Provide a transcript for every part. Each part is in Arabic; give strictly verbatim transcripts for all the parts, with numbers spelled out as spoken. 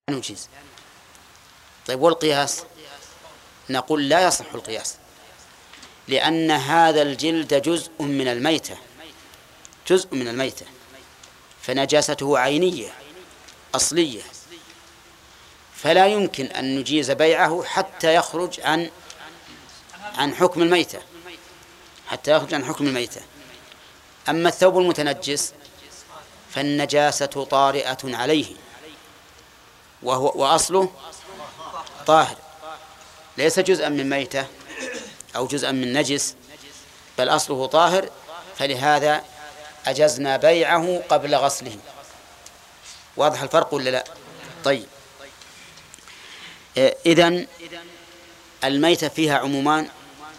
نجيز. طيب والقياس؟ نقول لا يصح القياس، لأن هذا الجلد جزء من الميتة، جزء من الميتة، فنجاسته عينية أصلية، فلا يمكن أن نجيز بيعه حتى يخرج عن عن حكم الميتة، حتى يخرج عن حكم الميتة. أما الثوب المتنجس فالنجاسة طارئة عليه، وهو وأصله طاهر، ليس جزءا من ميتة أو جزءا من نجس، بل أصله طاهر، فلهذا أجزنا بيعه قبل غسله. واضح الفرق ولا لا؟ طيب، إذن الميتة فيها عمومان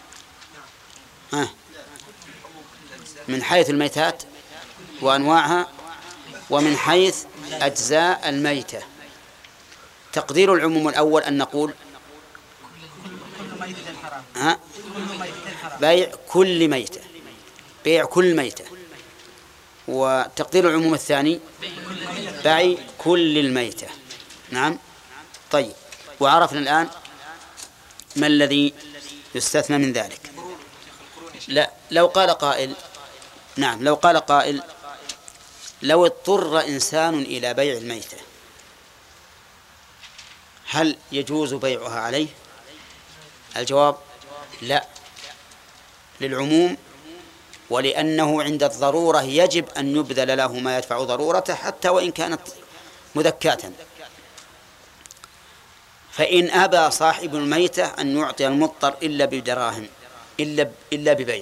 ها من حيث الميتات وأنواعها، ومن حيث أجزاء الميتة. تقدير العموم الأول أن نقول ها بيع كل ميتة، بيع كل ميتة. وتقدير العموم الثاني بيع كل الميتة. نعم. طيب، وعرفنا الآن ما الذي يستثنى من ذلك. لا، لو قال قائل نعم لو قال قائل لو اضطر إنسان إلى بيع الميتة هل يجوز بيعها عليه؟ الجواب لا، للعموم، ولأنه عند الضرورة يجب أن يبذل له ما يدفع ضرورته حتى وإن كانت مذكاة. فإن أبى صاحب الميتة أن يعطي المضطر إلا بدراهم إلا إلا ببيع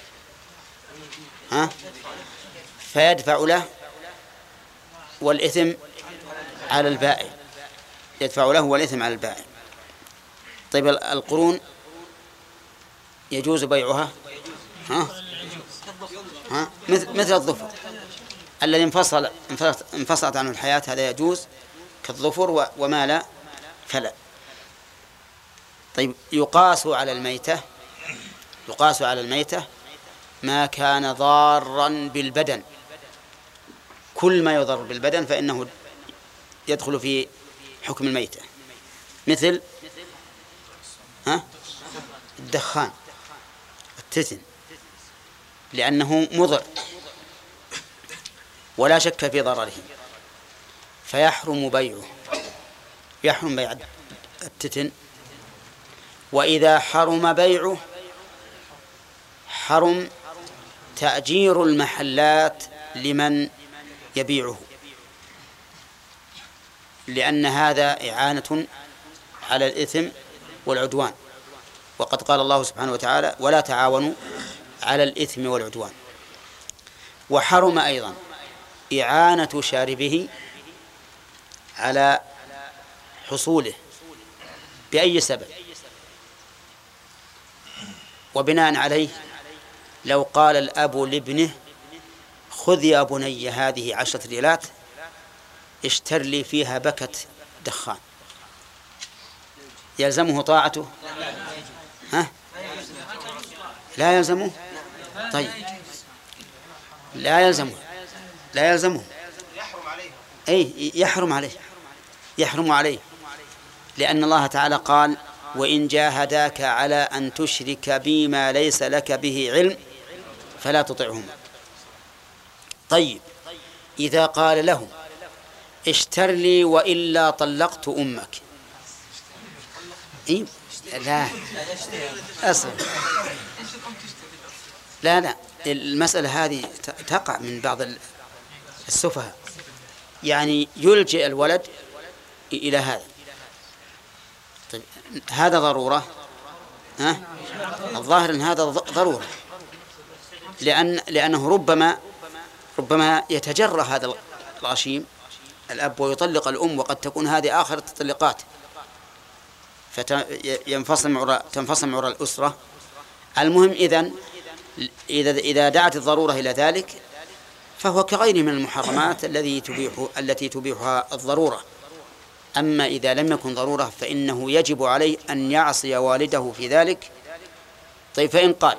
ها فيدفع له، والإثم على البائع، يدفع له والإثم على البائع. طيب، القرون يجوز بيعها ها ها مثل الظفر الذي انفصل انفصلت عنه الحياة، هذا يجوز كالظفر، وما لا فلا. طيب، يقاس على الميتة يقاس على الميتة ما كان ضارا بالبدن، كل ما يضر بالبدن فإنه يدخل في حكم الميتة، مثل ها الدخان، التتن، لأنه مضر ولا شك في ضرره، فيحرم بيعه، يحرم بيع التتن. وإذا حرم بيعه حرم تأجير المحلات لمن يبيعه، لأن هذا إعانة على الإثم والعدوان، وقد قال الله سبحانه وتعالى ولا تعاونوا على الإثم والعدوان. وحرم أيضا إعانة شاربه على حصوله بأي سبب. وبناء عليه لو قال الأب لابنه خذ يا بني هذه عشرة ريالات اشتر لي فيها بكت دخان، يلزمه طاعته؟ ها؟ لا يلزمه. طيب، لا يلزمه لا يلزمه أي يحرم عليه يحرم عليه لأن الله تعالى قال وإن جاهداك على أن تشرك بي ما ليس لك به علم فلا تطعهما. طيب، إذا قال له اشتر لي وإلا طلقت أمك، إيه؟ لا أصلا لا لا المسألة هذه تقع من بعض السفهاء، يعني يلجئ الولد إلى هذا. طيب، هذا ضرورة؟ ها؟ الظاهر أن هذا ضرورة، لأن لأنه ربما ربما يتجرى هذا الغشيم الأب ويطلق الأم، وقد تكون هذه آخر التطلقات، فتنفصل معرى تنفصل معرى الأسرة. المهم، إذن إذا إذا دعت الضرورة إلى ذلك فهو كغيره من المحرمات الذي تبيح التي تبيحها الضرورة. أما إذا لم يكن ضرورة فإنه يجب عليه أن يعصي والده في ذلك. طيب، فإن قال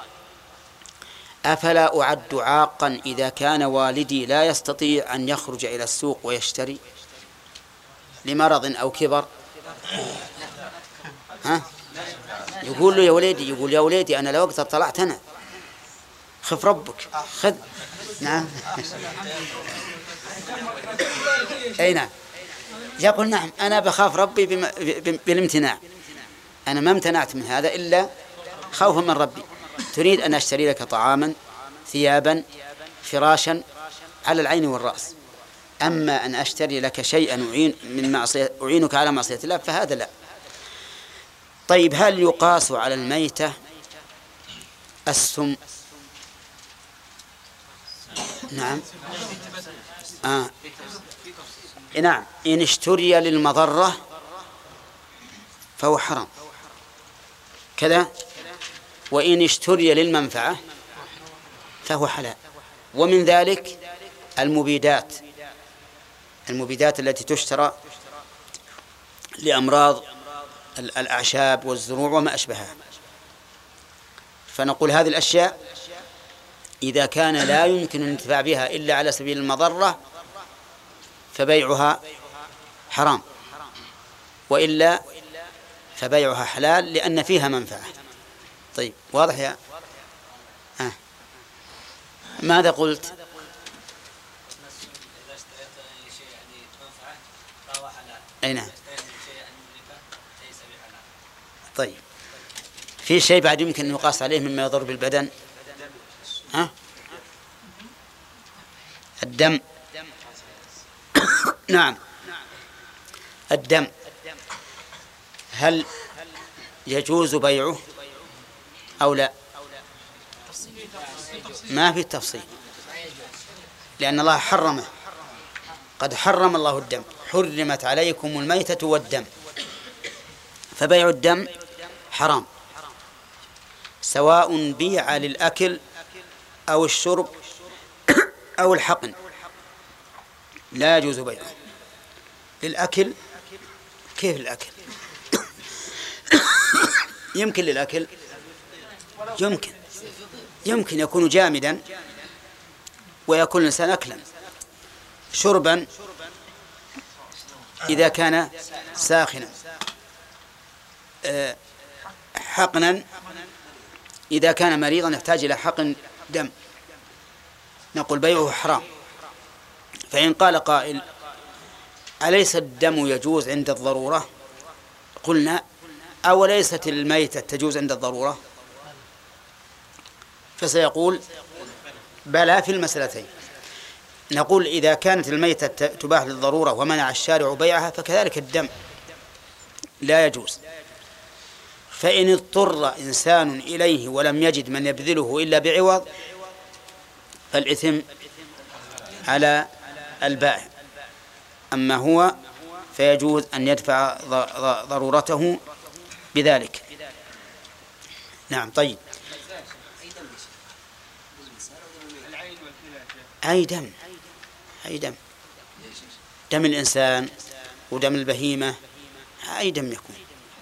أفلا أعد عاقا إذا كان والدي لا يستطيع أن يخرج إلى السوق ويشتري؟ لمرض أو كبر ها؟ يقول له يا وليدي، يقول يا وليدي أنا لو أقدر طلعت أنا، خف ربك خذ. نعم. أي نعم، يقول نعم أنا بخاف ربي بم... بالامتناع، أنا ما امتنعت من هذا إلا خوفا من ربي. تريد أن أشتري لك طعاما، ثيابا، فراشا، على العين والرأس، أما أن أشتري لك شيئا أعين من معصية أعينك على معصية الله فهذا لا. طيب هل يقاس على الميتة السم؟ نعم. آه. نعم، إن اشتري للمضرة فهو حرام كذا، وإن اشتري للمنفعة فهو حلال. ومن ذلك المبيدات، المبيدات التي تشترى لأمراض الأعشاب والزروع وما أشبهها. فنقول هذه الأشياء إذا كان لا يمكن الانتفاع بها إلا على سبيل المضرة فبيعها حرام، وإلا فبيعها حلال لأن فيها منفعة. طيب واضح يا آه. ماذا قلت؟ أي نعم. طيب في شيء بعد يمكن أن يقاس عليه مما يضر بالبدن؟ ها؟ الدم. نعم، الدم هل يجوز بيعه أو لا؟ ما في تفصيل، لأن الله حرمه، قد حرم الله الدم، حرمت عليكم الميتة والدم، فبيع الدم حرام سواء بيع للأكل أو الشرب أو الحقن، لا يجوز بيعه. للأكل كيف الأكل؟ يمكن للأكل، يمكن يمكن يكون جامدا ويكون الإنسان أكلا. شربا إذا كان ساخنا، حقنا إذا كان مريضا يحتاج إلى حقن دم، نقول بيعه حرام. فإن قال قائل أليس الدم يجوز عند الضرورة؟ قلنا أوليست الميتة تجوز عند الضرورة؟ فسيقول بلى في المسألتين. نقول إذا كانت الميتة تباح للضرورة ومنع الشارع بيعها فكذلك الدم لا يجوز. فإن اضطر إنسان إليه ولم يجد من يبذله إلا بعوض فالإثم على البائع، أما هو فيجوز أن يدفع ضرورته بذلك. نعم. طيب أي دم، أي دم، دم الإنسان ودم البهيمة، أي دم يكون.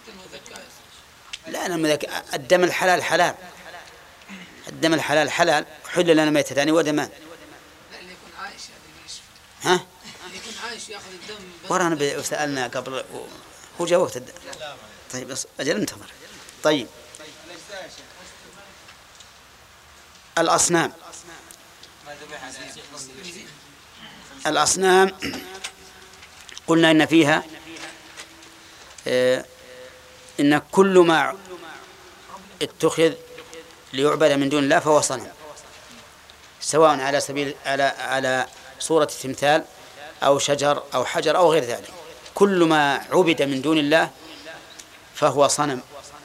لا أنا الدم الحلال حلال، الدم الحلال حلال، حل لنا ميتتان ودمان. ها؟ ورانا سألنا قبل هو جاوبت الدم. طيب أجل انتظر. طيب الأصنام، الأصنام قلنا إن فيها إن كل ما اتخذ ليعبد من دون الله فهو صنم، سواء على سبيل على على صورة تمثال أو شجر أو حجر أو غير ذلك، كل ما عبد من دون الله فهو صنم.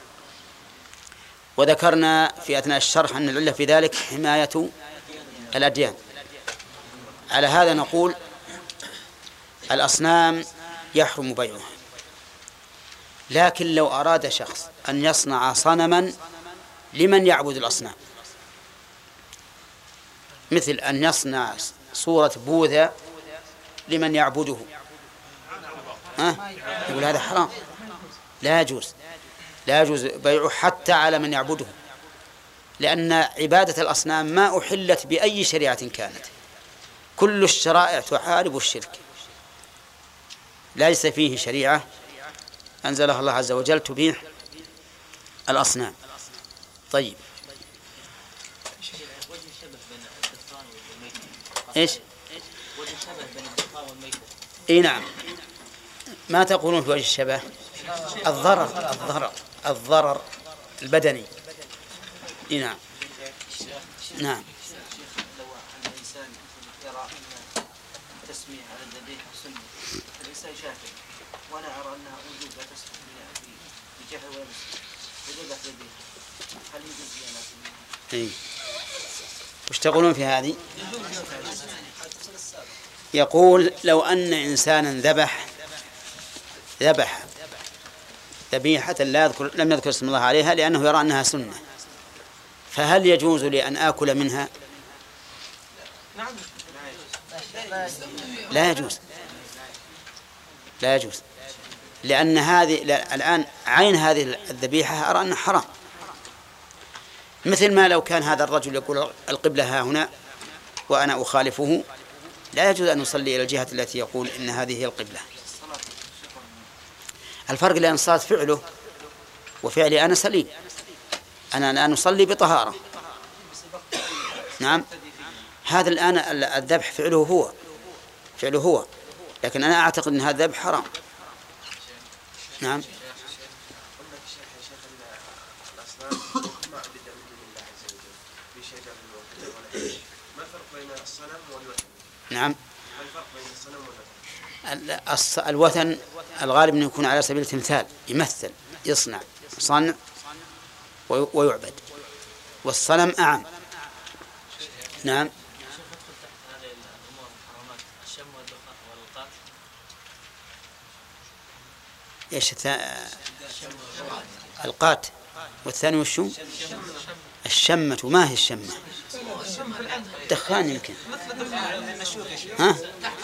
وذكرنا في أثناء الشرح أن العلة في ذلك حماية الأديان. على هذا نقول الأصنام يحرم بيعها، لكن لو أراد شخص أن يصنع صنما لمن يعبد الأصنام، مثل أن يصنع صورة بوذا لمن يعبده، ها؟ يقول هذا حرام، لا يجوز، لا يجوز بيعه حتى على من يعبده، لأن عبادة الأصنام ما أحلت بأي شريعة كانت، كل الشرائع تحارب الشرك. ليس فيه شريعة أنزلها الله عز وجل تبيح الأصنام. طيب إيش؟ وجه الشبه بين الدخان والميتة. إيه نعم. ما تقولون في وجه الشبه؟ الضرر الضرر الضرر البدني. إيه نعم. نعم. لو أن الإنسان يرى أن التسمية على الذبيح سنة، الإنسان شافعي وأنا أرى أنها وجوب لا تسمية بجهل ولا مسلم وجوب الذبيح، هل يجوز لي أن أسميها؟ إيه. وش تقولون في هذه؟ يقول لو أن إنسانا ذبح ذبح ذبيحة لا يذكر لم يذكر اسم الله عليها لأنه يرى أنها سنة، فهل يجوز لي أن آكل منها؟ لا يجوز لا يجوز لأن هذه الآن عين هذه الذبيحة أرى أنها حرام، مثل ما لو كان هذا الرجل يقول القبلة ها هنا وأنا أخالفه لا يجوز أن نصلي إلى الجهة التي يقول إن هذه هي القبلة. الفرق لأن صاد فعله وفعلي أنا سليم، أنا الآن أصلي بطهارة. نعم. هذا الآن الذبح فعله هو فعله هو لكن أنا أعتقد أن هذا الذبح حرام. نعم. نعم. الوثن الغالب أنه يكون على سبيل التمثال، يمثل يصنع صنع ويعبد، والصنم أعم. نعم. ايش القات والثاني وشو؟ الشمة. ما هي الشمة؟ دخان يمكن. ها؟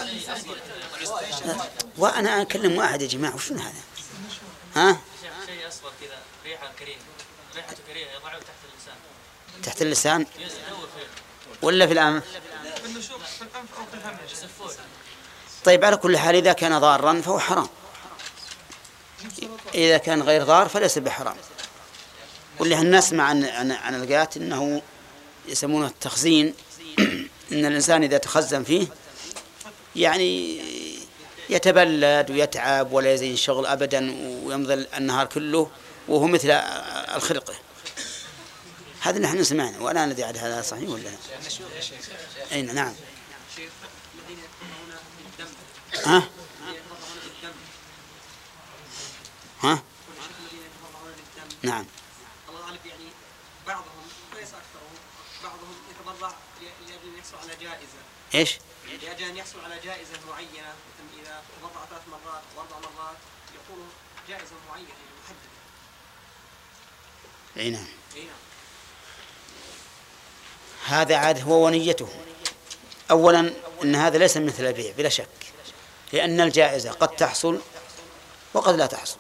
وأنا أكلم واحد يا جماعة وشو هذا؟ ها؟ شيء أصغر كذا ريحة كريهة ريحة كريهة يضعه تحت اللسان. تحت اللسان ولا في الأنف؟ طيب على كل حال إذا كان ضارا فهو حرام، إذا كان غير ضار فليس بحرام. واللي هالنسمع عن عن عن القات إنه يسمونه التخزين، إن الإنسان إذا تخزن فيه يعني يتبلد ويتعب ولا يزين الشغل أبدا ويمضي النهار كله وهو مثل الخرقة. هذا نحن سمعنا وأنا الذي عاد هذا صحيح ولا لا؟ أين؟ نعم. ها؟ ها؟ نعم. الله غالب يعني بعضهم ليس أكثرهم بعضهم يتبرع لأجل أن يحصل على جائزة. إيش؟ لأجل أن يحصل على جائزة معينة، مثل إذا تبرع ثلاث مرات وأربع مرات يعطونه جائزة معينة محددة. أي نعم. هذا عاد هو ونيته. أولا إن هذا ليس مثل البيع بلا شك، لأن الجائزة قد تحصل وقد لا تحصل.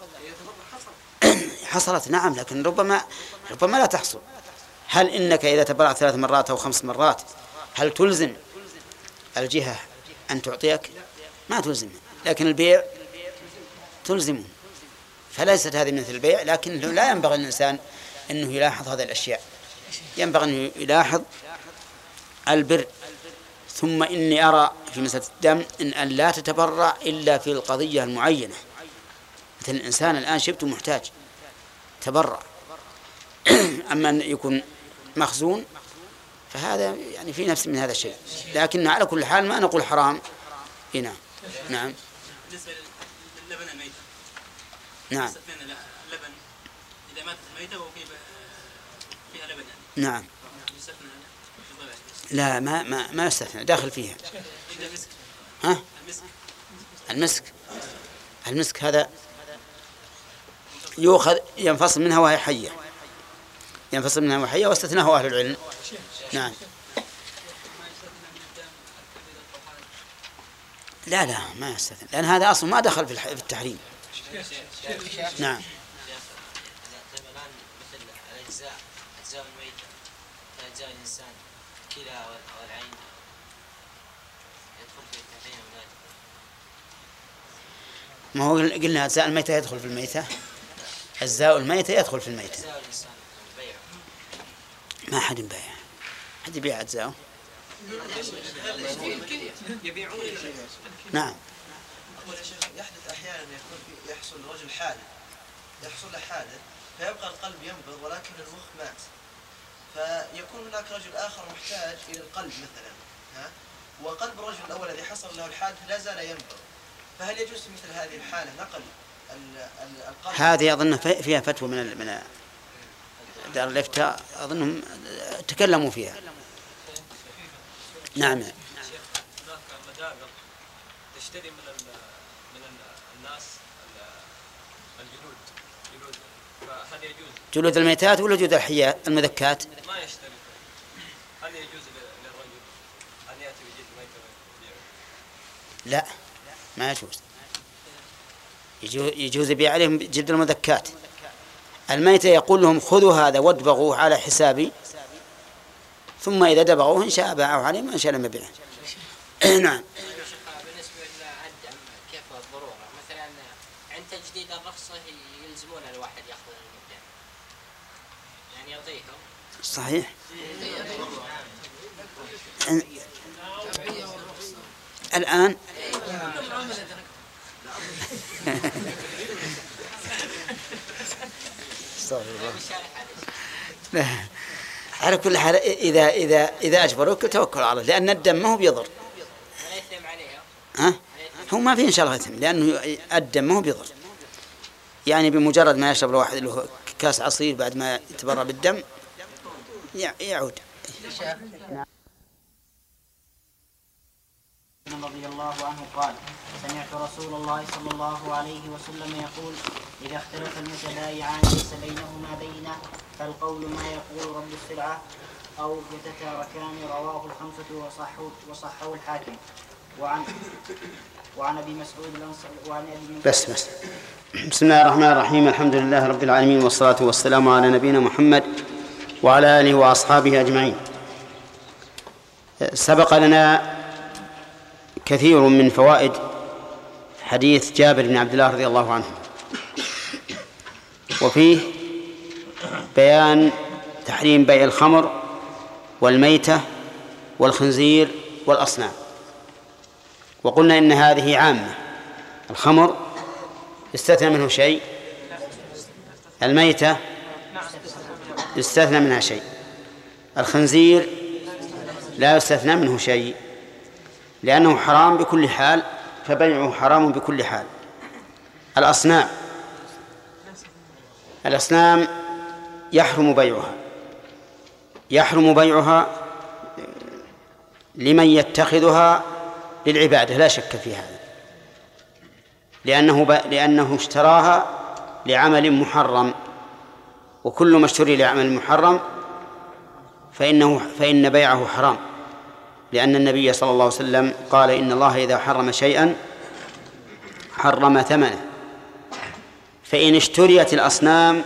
حصلت نعم، لكن ربما ربما لا تحصل. هل إنك إذا تبرعت ثلاث مرات أو خمس مرات هل تلزم الجهة أن تعطيك؟ ما تلزم، لكن البيع تلزمه. فليست هذه مثل البيع، لكن لا ينبغي الإنسان أنه يلاحظ هذه الأشياء، ينبغي أنه يلاحظ البر. ثم إني أرى في مسألة الدم إن أن لا تتبرع إلا في القضية المعينة، مثل الإنسان الآن شبته محتاج تبرع. أما أن يكون مخزون فهذا يعني في نفس من هذا الشيء، لكن على كل حال ما نقول حرام. نعم. نعم. بالنسبة للبن الميتة. نعم. اللبن إذا ماتت الميتة وفي فيها لبن يعني. نعم. لا ما ما ما يستثنى، داخل فيها. ها؟ المسك. المسك هذا يؤخذ ينفصل منها وهي حية، ينفصل منها وهي حية، واستثناه أهل العلم. نعم. لا لا ما يستثنى، لأن هذا أصلا ما دخل في التحريم. نعم. ما هو قلنا أجزاء الميتة يدخل في الميتة، أجزاء الميتة يدخل في الميتة. ما حد يبيع، حد يبيع أجزاءه. نعم. يحدث أحيانا يكون يحصل رجل حادث، يحصل له حادث فيبقى القلب ينبض ولكن المخ مات، فيكون هناك رجل آخر محتاج إلى القلب مثلا، ها؟ وقلب الرجل الأول الذي حصل له الحادث لا زال ينبض، فهل يجوز في مثل هذه الحالة نقل القلب؟ هذه أظن فيها فتوى من من دار الإفتاء، أظنهم تكلموا فيها. نعم. هناك مدابر تشتري من من الناس الجلود جلود، فهل يجوز؟ جلود الميتات ولا جلود الحيات المذكات؟ ما يشتري، هل يجوز للرجل أن يأتي بجلد ميتة ويبيعه؟ لا، ما يجوز. يجوز يبيع عليهم جلد المذكات. الميتة يقول لهم خذوا هذا وادبغوه على حسابي، ثم إذا دبغوه إن شاء باعوا عليه ما إن شاء لم يبيعه. نعم. بالنسبة للعد كيف الضرورة مثلا عند تجديد الرخصة يلزمون الواحد يأخذ المدة، يعني يعطيهم. صحيح. الآن لا. على كل حال إذا إذا إذا أجبروك توكل على الله، لأن الدم ما هو بيضر. ها؟ هو ما في إن شاء الله إثم، لأنه الدم ما هو بيضر. يعني بمجرد ما يشرب الواحد له كاس عصير بعد ما يتبرى بالدم يعود. رضي الله عنه قال: سمعت رسول الله صلى الله عليه وسلم يقول: إذا اختلف المتبايعان ليس بينهما بينة فالقول ما يقول رب السلعة أو يتتاركان. رواه الخمسة وصحوا وصحوا الحاكم. وعن وعن أبي مسعود الأنصاري وعن أبي بس بس بسم الله الرحمن الرحيم. الحمد لله رب العالمين، والصلاة والسلام على نبينا محمد وعلى آله وأصحابه أجمعين. سبق لنا كثير من فوائد حديث جابر بن عبد الله رضي الله عنه، وفيه بيان تحريم بيع الخمر والميتة والخنزير والأصنام. وقلنا إن هذه عامة، الخمر استثنى منه شيء، الميتة استثنى منها شيء، الخنزير لا يستثنى منه شيء لأنه حرام بكل حال، فبيعه حرام بكل حال. الأصنام الأصنام يحرم بيعها، يحرم بيعها لمن يتخذها للعبادة، لا شك في هذا، لأنه, ب... لأنه اشتراها لعمل محرم، وكل ما اشتري لعمل محرم فإنه فإن بيعه حرام، لأن النبي صلى الله عليه وسلم قال: إن الله إذا حرم شيئا حرم ثمنه. فإن اشتريت الأصنام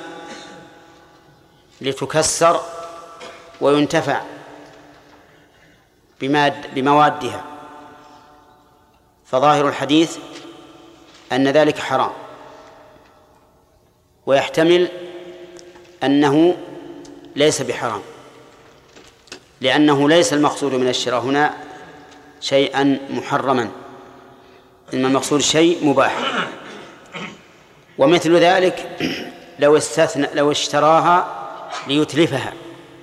لتكسر وينتفع بماد بموادها فظاهر الحديث أن ذلك حرام، ويحتمل أنه ليس بحرام، لأنه ليس المقصود من الشراء هنا شيئا محرما، إنما المقصود شيء مباح. ومثل ذلك لو استثنى لو اشتراها ليتلفها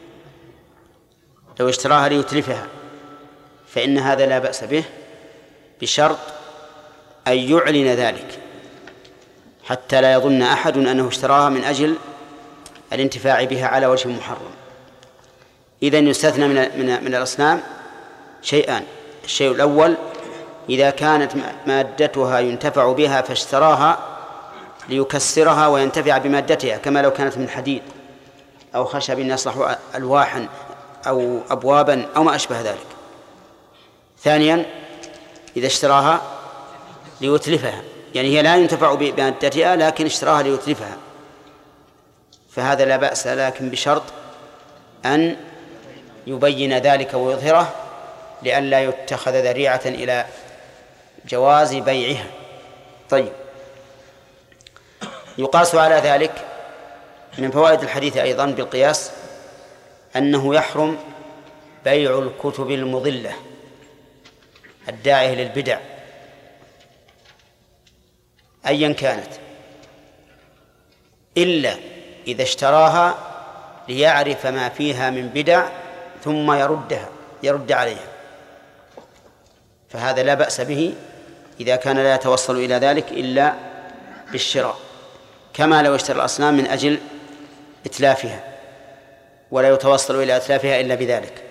لو اشتراها ليتلفها فإن هذا لا بأس به، بشرط أن يعلن ذلك حتى لا يظن أحد أنه اشتراها من أجل الانتفاع بها على وجه محرم. إذن يستثنى من من من الأصنام شيئان: الشيء الأول إذا كانت مادتها ينتفع بها فاشتراها ليكسرها وينتفع بمادتها، كما لو كانت من حديد أو خشب يصلح ألواحا أو أبوابا أو ما أشبه ذلك. ثانيا إذا اشتراها ليتلفها، يعني هي لا ينتفع بمادتها لكن اشتراها ليتلفها، فهذا لا بأس، لكن بشرط أن يبين ذلك ويظهره لئلا يتخذ ذريعة إلى جواز بيعها. طيب، يقاس على ذلك من فوائد الحديث أيضا بالقياس أنه يحرم بيع الكتب المضلة الداعية للبدع أيا كانت إلا إذا اشتراها ليعرف ما فيها من بدع ثم يردها يرد عليها، فهذا لا بأس به إذا كان لا يتوصل إلى ذلك إلا بالشراء، كما لو اشترى الأصنام من أجل إتلافها ولا يتوصل إلى إتلافها إلا بذلك.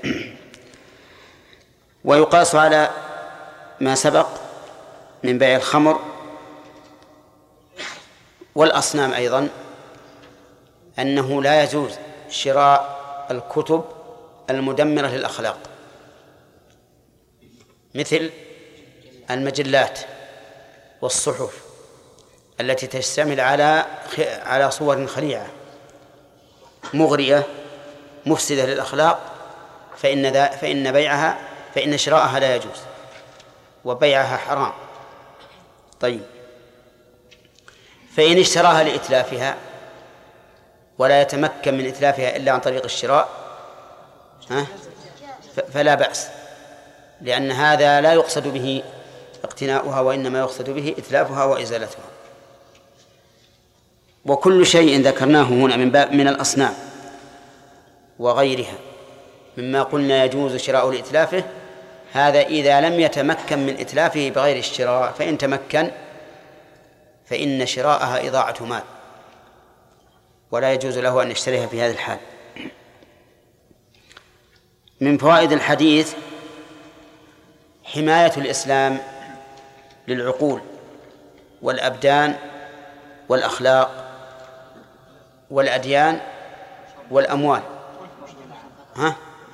ويقاس على ما سبق من بيع الخمر والأصنام أيضا أنه لا يجوز شراء الكتب المدمرة للأخلاق مثل المجلات والصحف التي تشتمل على على صور خليعة مغرية مفسدة للأخلاق، فإن ذا فإن بيعها فإن شراءها لا يجوز وبيعها حرام. طيب، فإن اشتراها لإتلافها ولا يتمكن من إتلافها إلا عن طريق الشراء ها فلا بأس، لأن هذا لا يقصد به اقتناؤها وإنما يقصد به إتلافها وإزالتها. وكل شيء ذكرناه هنا من باب من الأصنام وغيرها مما قلنا يجوز شراء لإتلافه، هذا إذا لم يتمكن من إتلافه بغير الشراء، فإن تمكن فإن شراءها إضاعة مال ولا يجوز له أن يشتريها في هذا الحال. من فوائد الحديث حماية الإسلام للعقول والأبدان والأخلاق والأديان والأموال ها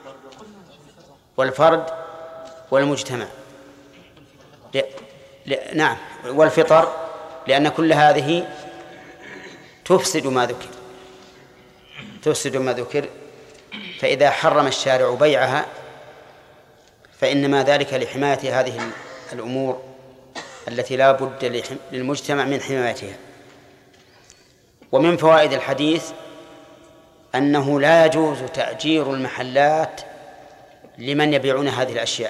والفرد والمجتمع ل... ل... نعم والفطر، لأن كل هذه تفسد ما ذكر تفسد ما ذكر فإذا حرم الشارع بيعها فإنما ذلك لحماية هذه الأمور التي لا بد للمجتمع من حمايتها. ومن فوائد الحديث أنه لا يجوز تأجير المحلات لمن يبيعون هذه الأشياء.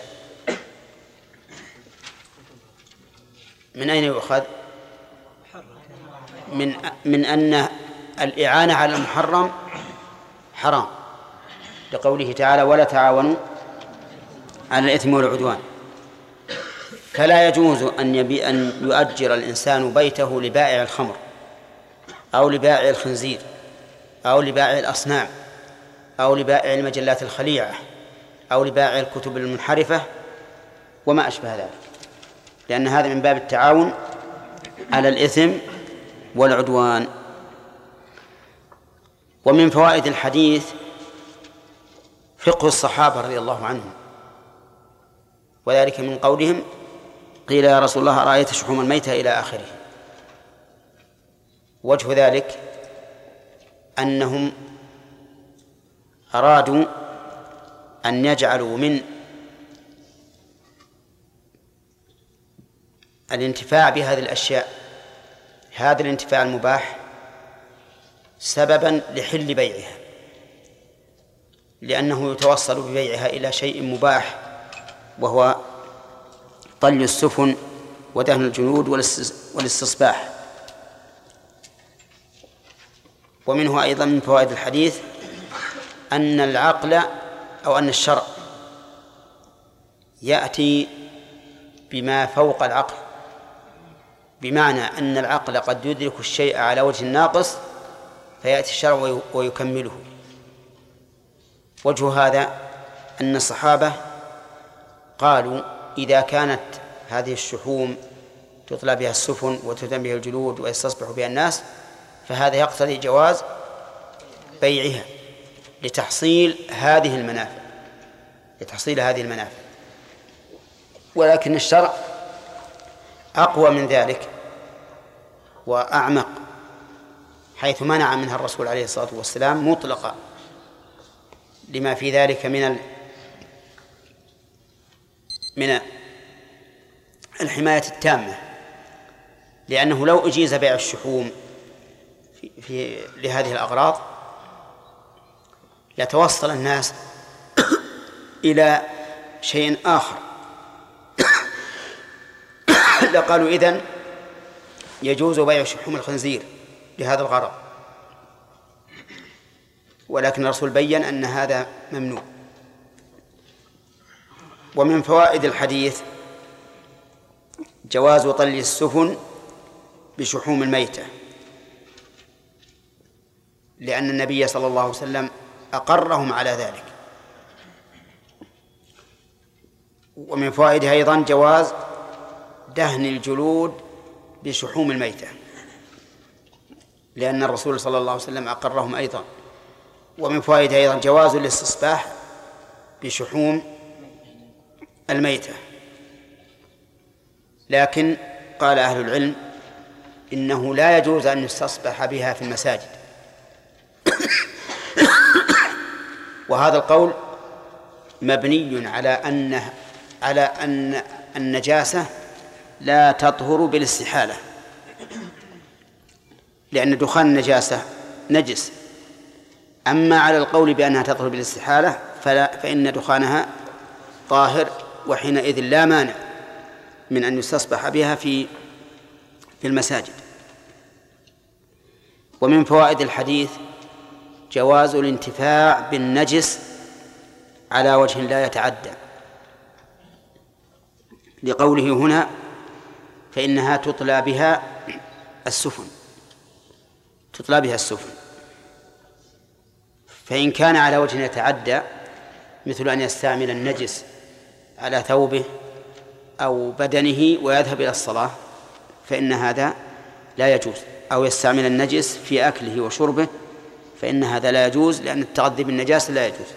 من أين يؤخذ؟ من من أن الإعانة على المحرم حرام، لقوله تعالى ولا تعاونوا على الإثم والعدوان. فلا يجوز أن يبي أن يؤجر الإنسان بيته لبائع الخمر أو لبائع الخنزير أو لبائع الأصنام أو لبائع المجلات الخليعة أو لبائع الكتب المنحرفة وما أشبه ذلك، لأن هذا من باب التعاون على الإثم والعدوان. ومن فوائد الحديث فقه الصحابة رضي الله عنهم، وذلك من قولهم قيل يا رسول الله أرأيت شحوم الميتة إلى آخره. وجه ذلك أنهم أرادوا أن يجعلوا من الانتفاع بهذه الأشياء هذا الانتفاع المباح سببا لحل بيعها، لأنه يتوصل ببيعها إلى شيء مباح وهو طل السفن ودهن الجنود والاستصباح. ومنه أيضا من فوائد الحديث أن العقل أو أن الشرع يأتي بما فوق العقل، بمعنى أن العقل قد يدرك الشيء على وجه الناقص فيأتي الشرع ويكمله. وجه هذا أن الصحابة قالوا إذا كانت هذه الشحوم تطلى بها السفن وتتم بها الجلود ويستصبح بها الناس فهذا يقتضي جواز بيعها لتحصيل هذه المنافع لتحصيل هذه المنافع ولكن الشرع أقوى من ذلك وأعمق، حيث منع منها الرسول عليه الصلاة والسلام مطلقا لما في ذلك من ال... من الحماية التامة، لأنه لو أجيز بيع الشحوم في, في لهذه الأغراض يتوصل الناس إلى شيء آخر لقالوا إذن يجوز بيع شحوم الخنزير لهذا الغرض، ولكن الرسول بيّن أن هذا ممنوع. ومن فوائد الحديث جواز طلي السفن بشحوم الميتة، لأن النبي صلى الله عليه وسلم أقرهم على ذلك. ومن فوائدها أيضا جواز دهن الجلود بشحوم الميتة، لأن الرسول صلى الله عليه وسلم أقرهم أيضا. ومن فوائدها أيضا جواز الاستصباح بشحوم الميتة، لكن قال أهل العلم إنه لا يجوز أن يستصبح بها في المساجد وهذا القول مبني على أن على أن النجاسة لا تطهر بالاستحالة، لأن دخان النجاسة نجس. أما على القول بأنها تطهر بالاستحالة فلا فإن دخانها طاهر، وحينئذ لا مانع من أن يستصبح بها في في المساجد. ومن فوائد الحديث جواز الانتفاع بالنجس على وجه لا يتعدى، لقوله هنا فإنها تطلى بها السفن تطلى بها السفن فإن كان على وجه يتعدى مثل أن يستعمل النجس على ثوبه أو بدنه ويذهب إلى الصلاة فإن هذا لا يجوز، أو يستعمل النجس في أكله وشربه فإن هذا لا يجوز، لأن التغذي بالنجاسة لا يجوز.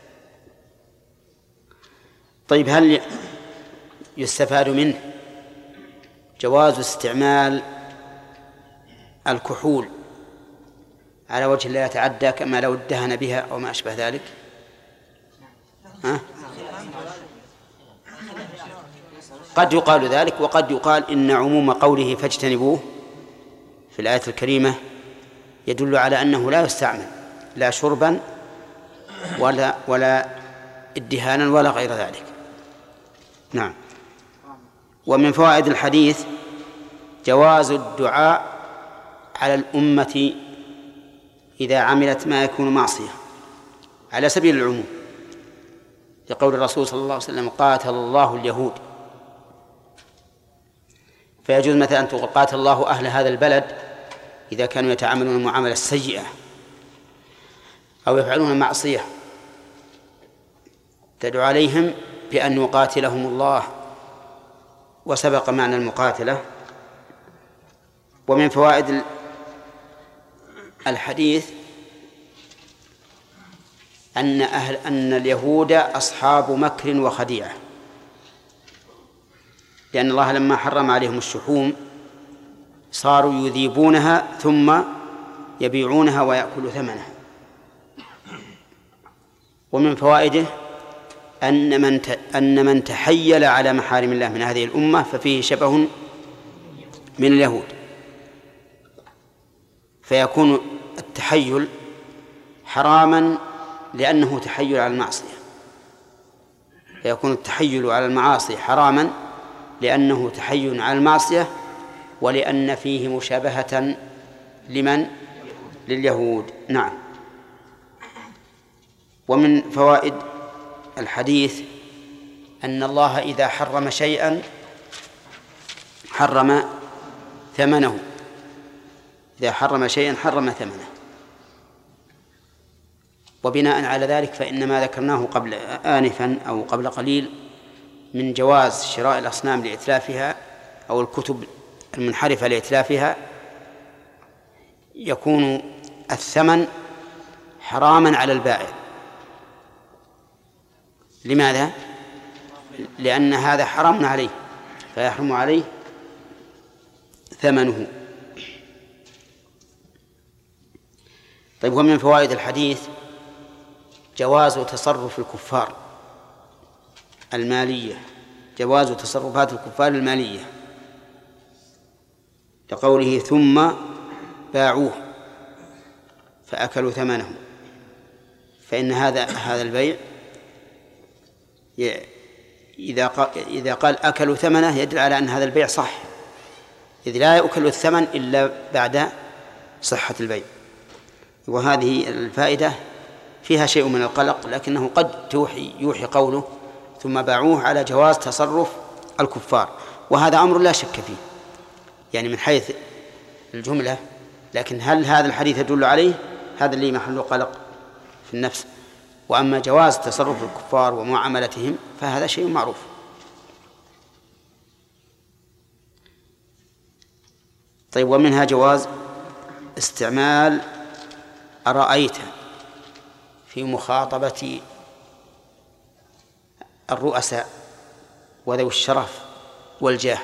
طيب، هل يستفاد منه جواز استعمال الكحول على وجه لا يتعدى كما لو ادهن بها أو ما أشبه ذلك؟ ها؟ قد يقال ذلك، وقد يقال إن عموم قوله فاجتنبوه في الآية الكريمة يدل على أنه لا يستعمل لا شربا ولا ولا ادهانا ولا غير ذلك. نعم. ومن فوائد الحديث جواز الدعاء على الأمة إذا عملت ما يكون معصية على سبيل العموم، لقول الرسول صلى الله عليه وسلم قاتل الله اليهود، فيجوز مثلا أن تقول قاتل الله أهل هذا البلد إذا كانوا يتعاملون المعاملة السيئة أو يفعلون معصية، تدعو عليهم بأن يقاتلهم الله، وسبق معنى المقاتلة. ومن فوائد الحديث أن أهل أن اليهود أصحاب مكر وخديعة، لأن الله لما حرم عليهم الشحوم صاروا يذيبونها ثم يبيعونها ويأكلوا ثمنها. ومن فوائده أن من أن من تحيل على محارم الله من هذه الأمة ففيه شبه من اليهود، فيكون التحيل حراما لأنه تحيل على المعصية، فيكون التحيل على المعاصي حراما لأنه تحيل على المعصية، ولأن فيه مشابهة لمن لليهود. نعم. ومن فوائد الحديث أن الله إذا حرم شيئا حرم ثمنه، إذا حرم شيئا حرم ثمنه. وبناء على ذلك فإن ما ذكرناه قبل آنفا أو قبل قليل من جواز شراء الأصنام لإتلافها أو الكتب المنحرفة لإتلافها يكون الثمن حراما على البائع. لماذا؟ لأن هذا حرام عليه فيحرم عليه ثمنه. طيب، ومن فوائد الحديث جواز تصرف الكفار المالية، جواز تصرفات الكفار المالية، لقوله ثم باعوه فأكلوا ثمنه، فإن هذا هذا البيع إذا قال إذا قال أكلوا ثمنه يدل على أن هذا البيع صح، إذ لا يؤكل الثمن إلا بعد صحة البيع. وهذه الفائدة فيها شيء من القلق، لكنه قد توحي يوحي قوله ثم باعوه على جواز تصرف الكفار، وهذا أمر لا شك فيه يعني من حيث الجملة، لكن هل هذا الحديث يدل عليه؟ هذا اللي محل قلق في النفس. وأما جواز تصرف الكفار ومعاملتهم فهذا شيء معروف. طيب، ومنها جواز استعمال أرأيت في مخاطبة الرؤساء وذوي الشرف والجاه،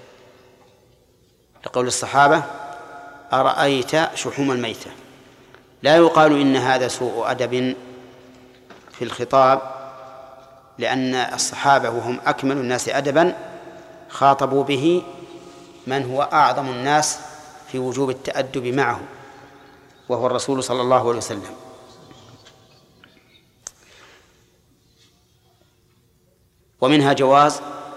لقول الصحابة أرأيت شحوم الميتة. لا يقال إن هذا سوء أدب في الخطاب، لأن الصحابة وهم أكمل الناس أدبا خاطبوا به من هو أعظم الناس في وجوب التأدب معه، وهو الرسول صلى الله عليه وسلم. ومنها جواز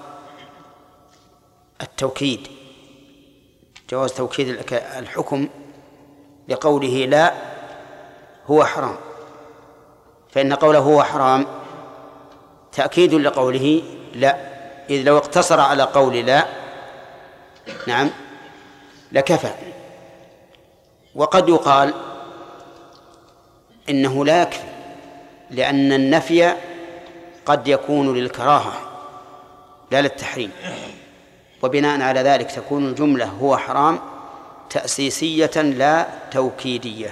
التوكيد، جواز توكيد الحكم لقوله لا هو حرام، فإن قوله هو حرام تأكيد لقوله لا، إذ لو اقتصر على قول لا نعم لكفى. وقد يقال إنه لا يكفي، لأن النفي قد يكون للكراهة لا للتحريم، وبناء على ذلك تكون الجملة هو حرام تأسيسية لا توكيدية.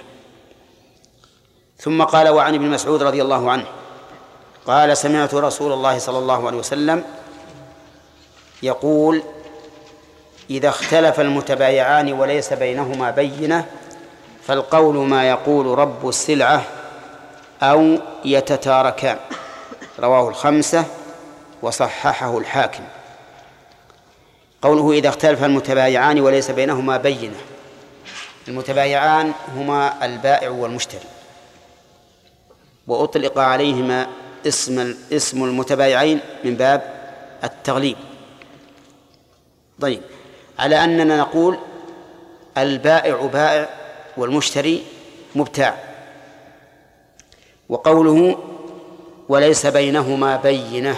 ثم قال: وعن ابن مسعود رضي الله عنه قال: سمعت رسول الله صلى الله عليه وسلم يقول: إذا اختلف المتبايعان وليس بينهما بينة فالقول ما يقول رب السلعة أو يتتاركان. رواه الخمسة وصححه الحاكم. قوله إذا اختلف المتبايعان وليس بينهما بينة، المتبايعان هما البائع والمشتري، وأطلق عليهما اسم اسم المتبايعين من باب التغليب. طيب، على أننا نقول البائع بائع والمشتري مبتاع. وقوله وليس بينهما بينة،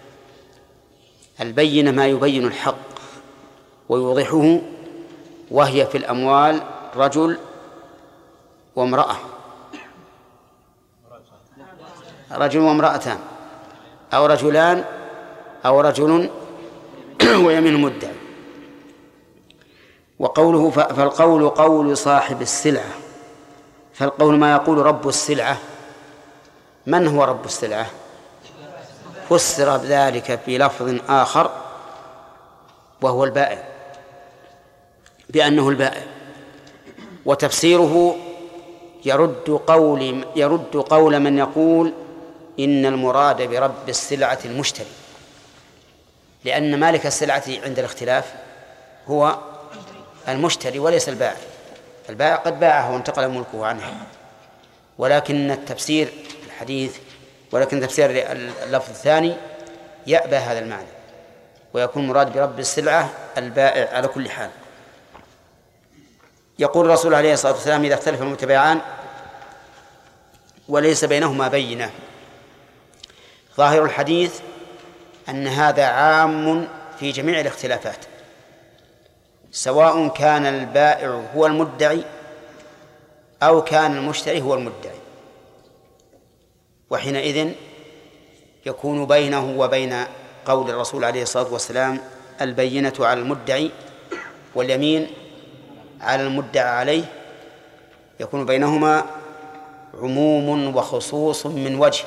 البينة ما يبين الحق ويوضحه، وهي في الأموال رجل وامرأة، رجل وامرأتان، أو رجلان أو رجل ويمين مدعي. وقوله فالقول قول صاحب السلعة، فالقول ما يقول رب السلعة. من هو رب السلعة؟ فسر ذلك بلفظ آخر وهو البائع، بأنه البائع، وتفسيره يرد قول يرد قول من يقول إن المراد برب السلعة المشتري، لأن مالك السلعة عند الاختلاف هو المشتري وليس البائع. البائع قد باعه وانتقل ملكه عنه، ولكن التفسير الحديث ولكن تفسير اللفظ الثاني يأبى هذا المعنى، ويكون مراد برب السلعة البائع على كل حال. يقول الرسول عليه الصلاة والسلام: إذا اختلف المتبايعان وليس بينهما بينة. ظاهر الحديث أن هذا عام في جميع الاختلافات، سواء كان البائع هو المدعي أو كان المشتري هو المدعي، وحينئذ يكون بينه وبين قول الرسول عليه الصلاة والسلام البينة على المدعي واليمين على المدعى عليه، يكون بينهما عموم وخصوص من وجه.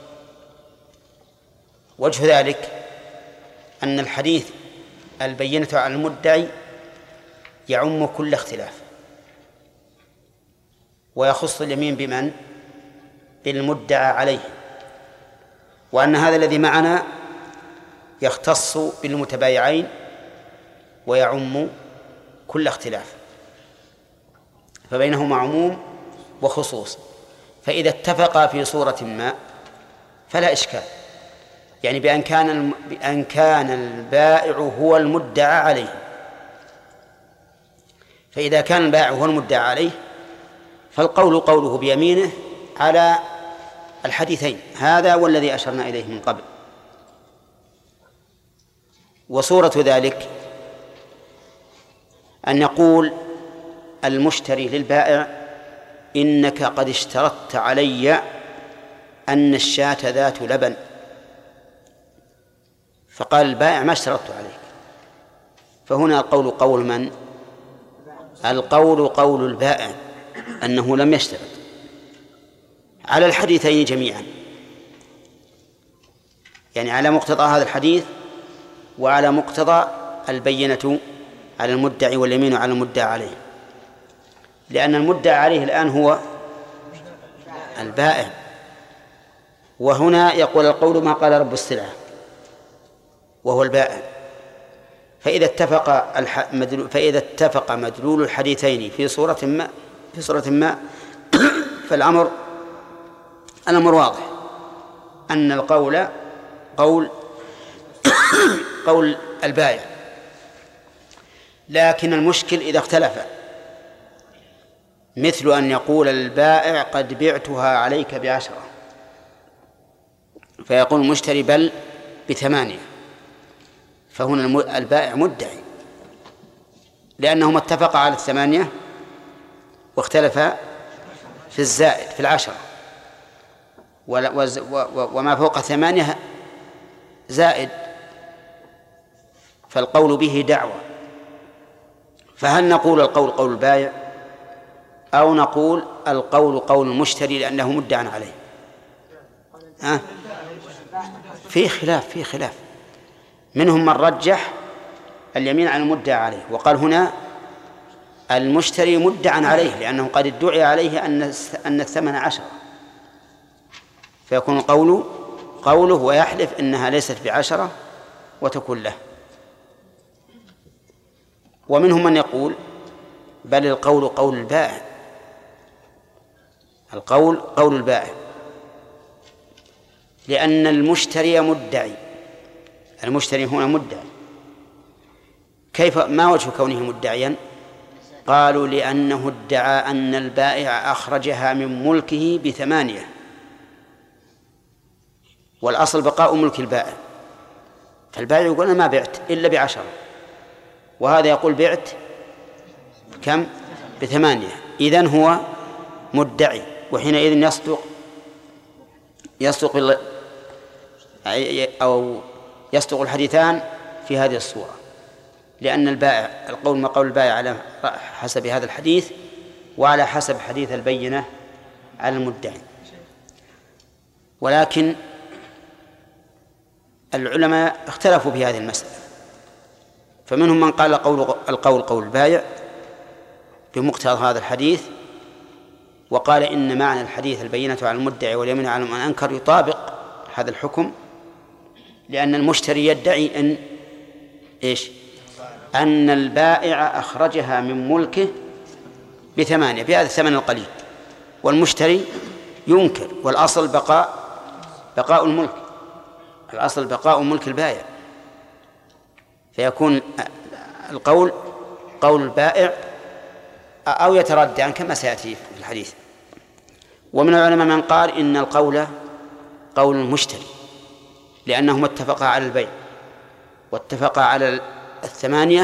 وجه ذلك أن الحديث البينة على المدعي يعم كل اختلاف، ويخص اليمين بمن؟ بالمدعى عليه، وأن هذا الذي معنا يختص بالمتبايعين ويعم كل اختلاف، فبينهما عموم وخصوص، فإذا اتفقا في صورة ما فلا إشكال، يعني بأن كان بأن كان البائع هو المدعى عليه. فإذا كان البائع هو المدعى عليه فالقول قوله بيمينه على الحديثين، هذا والذي أشرنا إليه من قبل. وصورة ذلك أن يقول المشتري للبائع: إنك قد اشترطت علي أن الشاة ذات لبن. فقال البائع: ما اشترطت عليك. فهنا القول قول من؟ القول قول البائع أنه لم يشترط على الحديثين جميعا، يعني على مقتضى هذا الحديث وعلى مقتضى البينة على المدعي واليمين على المدعى عليه، لأن المدعى عليه الآن هو البائع. وهنا يقول القول ما قال رب السلعة وهو البائع. فإذا اتفق الح... مدلول... فإذا اتفق مدلول الحديثين في صورة ما في صورة ما فالأمر الأمر واضح أن القول قول قول البائع. لكن المشكل إذا اختلف، مثل أن يقول البائع: قد بعتها عليك بعشرة، فيقول المشتري: بل بثمانية. فهنا البائع مدعي لأنهما اتفقا على الثمانية واختلفا في الزائد في العشرة، وما فوق ثمانية زائد، فالقول به دعوة. فهل نقول القول قول البائع أو نقول القول قول المشتري لأنه مدعى عليه؟ ها؟ في خلاف في خلاف منهم من رجح اليمين على المدعى عليه وقال هنا المشتري مدعى عليه لأنه قد ادعي عليه أن أن الثمن عشرة، فيكون القول قوله ويحلف إنها ليست بعشرة وتكون له. ومنهم من يقول بل القول قول البائع، القول قول البائع، لأن المشتري مدعي، المشتري هنا مدعي. كيف ما وجه كونه مدعيا؟ قالوا لأنه ادعى أن البائع أخرجها من ملكه بثمانية، والأصل بقاء ملك البائع، فالبائع يقول أنا ما بعت إلا بعشرة، وهذا يقول بعت كم؟ بثمانية. إذن هو مدعي، وحينئذ يصدق يصدق أو يصدق الحديثان في هذه الصورة، لأن البائع القول ما قول البائع على حسب هذا الحديث وعلى حسب حديث البينة على المدعي. ولكن العلماء اختلفوا في هذه المسألة، فمنهم من قال قول القول قول البائع بمقتضى هذا الحديث، وقال إن معنى الحديث البينة على المدعي واليمين على من أنكر يطابق هذا الحكم، لأن المشتري يدعي أن إيش؟ أن البائع أخرجها من ملكه بثمانية بهذا الثمن القليل، والمشتري ينكر، والأصل بقاء بقاء الملك، الأصل بقاء ملك البائع، فيكون القول قول البائع أو يتردى عن كما سيأتي في الحديث. ومن العلماء من قال إن القول قول المشتري لأنهما اتفقا على البيع واتفقا على الثمانية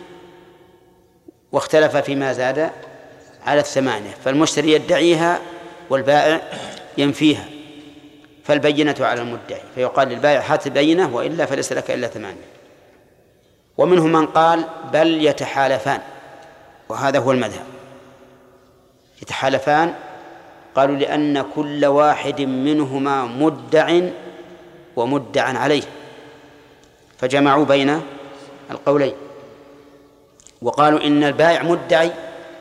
واختلف فيما زاد على الثمانية، فالمشتري يدعيها والبائع ينفيها، فالبينة على المدعي، فيقال للبائع هات البينة وإلا فليس لك إلا ثمانية. ومنهم من قال بل يتحالفان، وهذا هو المذهب، يتحالفان. قالوا لأن كل واحد منهما مدع ومدع عليه، فجمعوا بين القولين، وقالوا إن البائع مدعي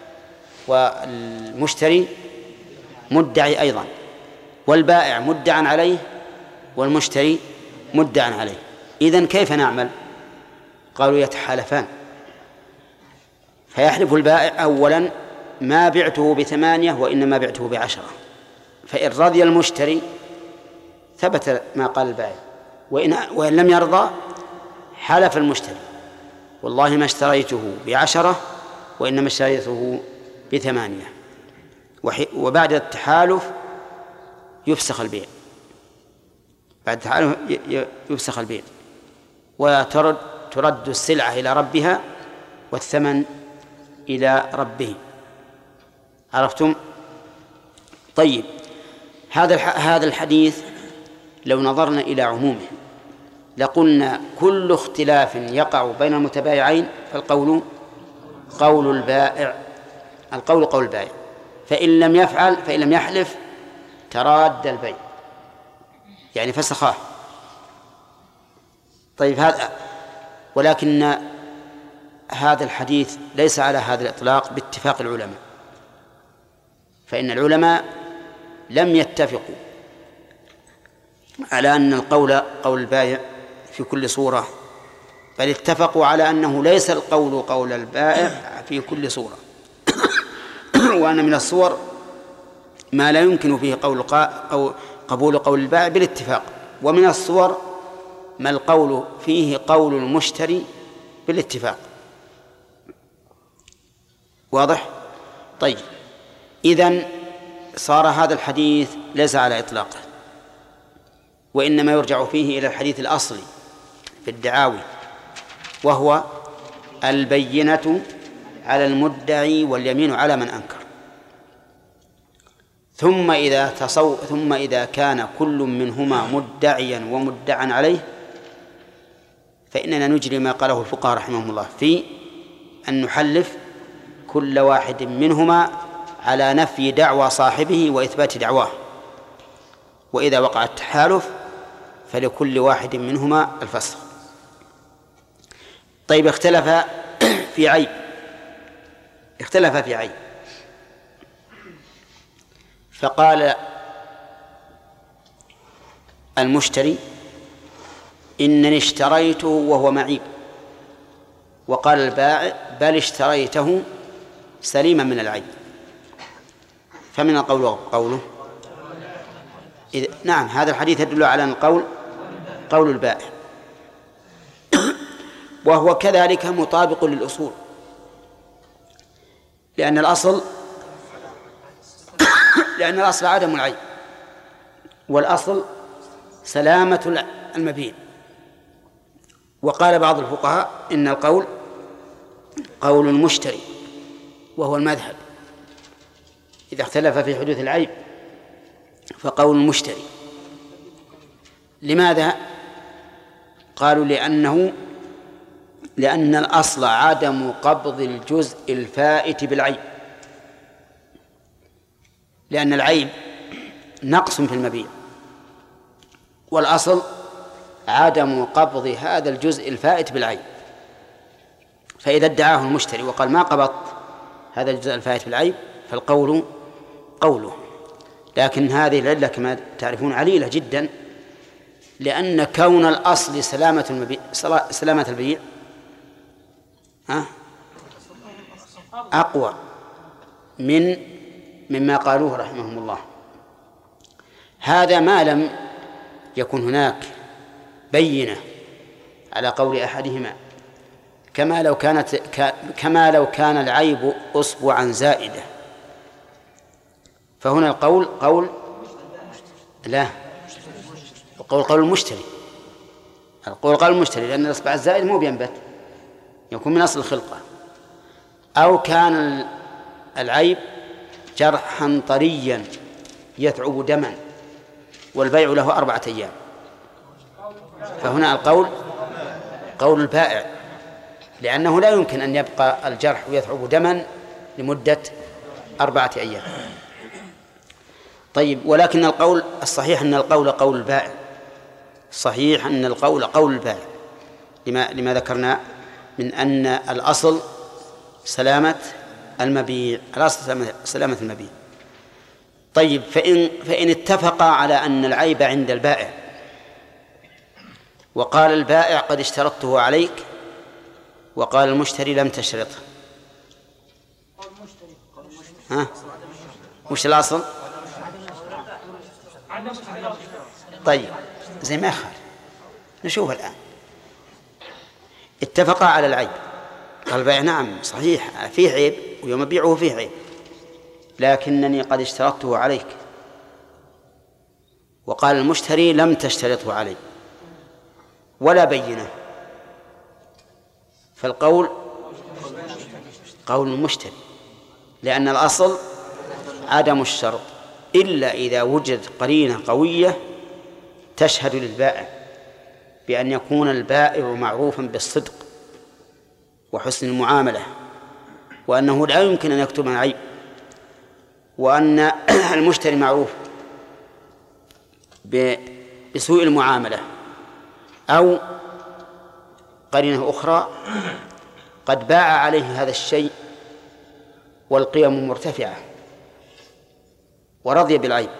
والمشتري مدعي أيضا، والبائع مدع عليه والمشتري مدع عليه. إذن كيف نعمل؟ قالوا يتحالفان، فيحلف البائع أولا ما بعته بثمانية وإنما بعته بعشرة، فإن رضي المشتري ثبت ما قال البائع، وإن, وإن لم يرضى حلف المشتري والله ما اشتريته بعشرة وإنما اشتريته بثمانية، وبعد التحالف يفسخ البيع، بعد التحالف يفسخ البيع وترد ترد السلعة إلى ربها والثمن إلى ربه. عرفتم؟ طيب، هذا هذا الحديث لو نظرنا إلى عمومه لقلنا كل اختلاف يقع بين المتبايعين فالقول قول البائع، القول قول البائع، فإن لم يفعل فإن لم يحلف تراد البيع، يعني فسخاه. طيب، هذا ولكن هذا الحديث ليس على هذا الإطلاق باتفاق العلماء، فإن العلماء لم يتفقوا على أن القول قول البائع في كل صورة، بل اتفقوا على أنه ليس القول قول البائع في كل صورة، وأن من الصور ما لا يمكن فيه قول أو قبول قول البائع بالاتفاق، ومن الصور ما القول فيه قول المشتري بالاتفاق. واضح؟ طيب، إذن صار هذا الحديث ليس على إطلاقه، وإنما يرجع فيه إلى الحديث الأصلي في الدعاوي، وهو البينة على المدعي واليمين على من أنكر. ثم إذا تصو ثم إذا كان كل منهما مدعيا ومدعا عليه فإننا نجري ما قاله الفقهاء رحمهم الله في أن نحلف كل واحد منهما على نفي دعوى صاحبه وإثبات دعواه، وإذا وقع التحالف فلكل واحد منهما الفسخ. طيب، اختلف في عيب اختلف في عيب فقال المشتري إنني اشتريته وهو معيب، وقال البائع بل اشتريته سليما من العيب، فمن القول قوله إذ... نعم، هذا الحديث يدل على أن القول قول البائع، وهو كذلك مطابق للأصول، لأن الأصل لأن الأصل عدم العيب، والأصل سلامة المبيع. وقال بعض الفقهاء إن القول قول المشتري، وهو المذهب، إذا اختلف في حدوث العيب فقول المشتري. لماذا؟ قالوا لأنه لأن الأصل عدم قبض الجزء الفائت بالعيب، لأن العيب نقص في المبيع، والأصل عدم قبض هذا الجزء الفائت بالعيب. فإذا ادعاه المشتري وقال ما قبضت هذا الجزء الفائت بالعيب فالقول قوله. لكن هذه العلة كما تعرفون عليلة جدا، لأن كون الأصل سلامة المبيع سلامة البيع أقوى من مما قالوه رحمهم الله. هذا ما لم يكن هناك بينة على قول أحدهما، كما لو كانت كما لو كان العيب أصبعا زائدة، فهنا القول قول لا القول قول المشتري القول قول المشتري لأن الإصبع الزائد مو بينبت، يكون من أصل الخلقة. أو كان العيب جرحا طريا يتعب دما والبيع له أربعة أيام، فهنا القول قول البائع، لأنه لا يمكن أن يبقى الجرح ويتعب دما لمدة أربعة أيام. طيب، ولكن القول الصحيح أن القول قول البائع، صحيح أن القول قول البائع لما, لما ذكرنا من أن الأصل سلامة المبيع، الأصل سلامة المبيع. طيب، فإن, فإن اتفقا على أن العيب عند البائع وقال البائع قد اشترطته عليك وقال المشتري لم تشترطه، ها؟ وش الأصل؟ طيب زي ما يخالف. نشوف الآن. اتفقا على العيب. قال البائع نعم صحيح فيه عيب، ويوم أبيعه فيه عيب، لكنني قد اشترطته عليك. وقال المشتري لم تشترطه علي ولا بينه، فالقول قول المشتري، لأن الأصل عدم الشرط إلا إذا وجد قرينة قوية تشهد للبائع بأن يكون البائع معروفا بالصدق وحسن المعاملة، وأنه لا يمكن أن يكتم عيب، وأن المشتري معروف بسوء المعاملة، أو قرينة أخرى قد باع عليه هذا الشيء والقيم مرتفعة ورضي بالعيب،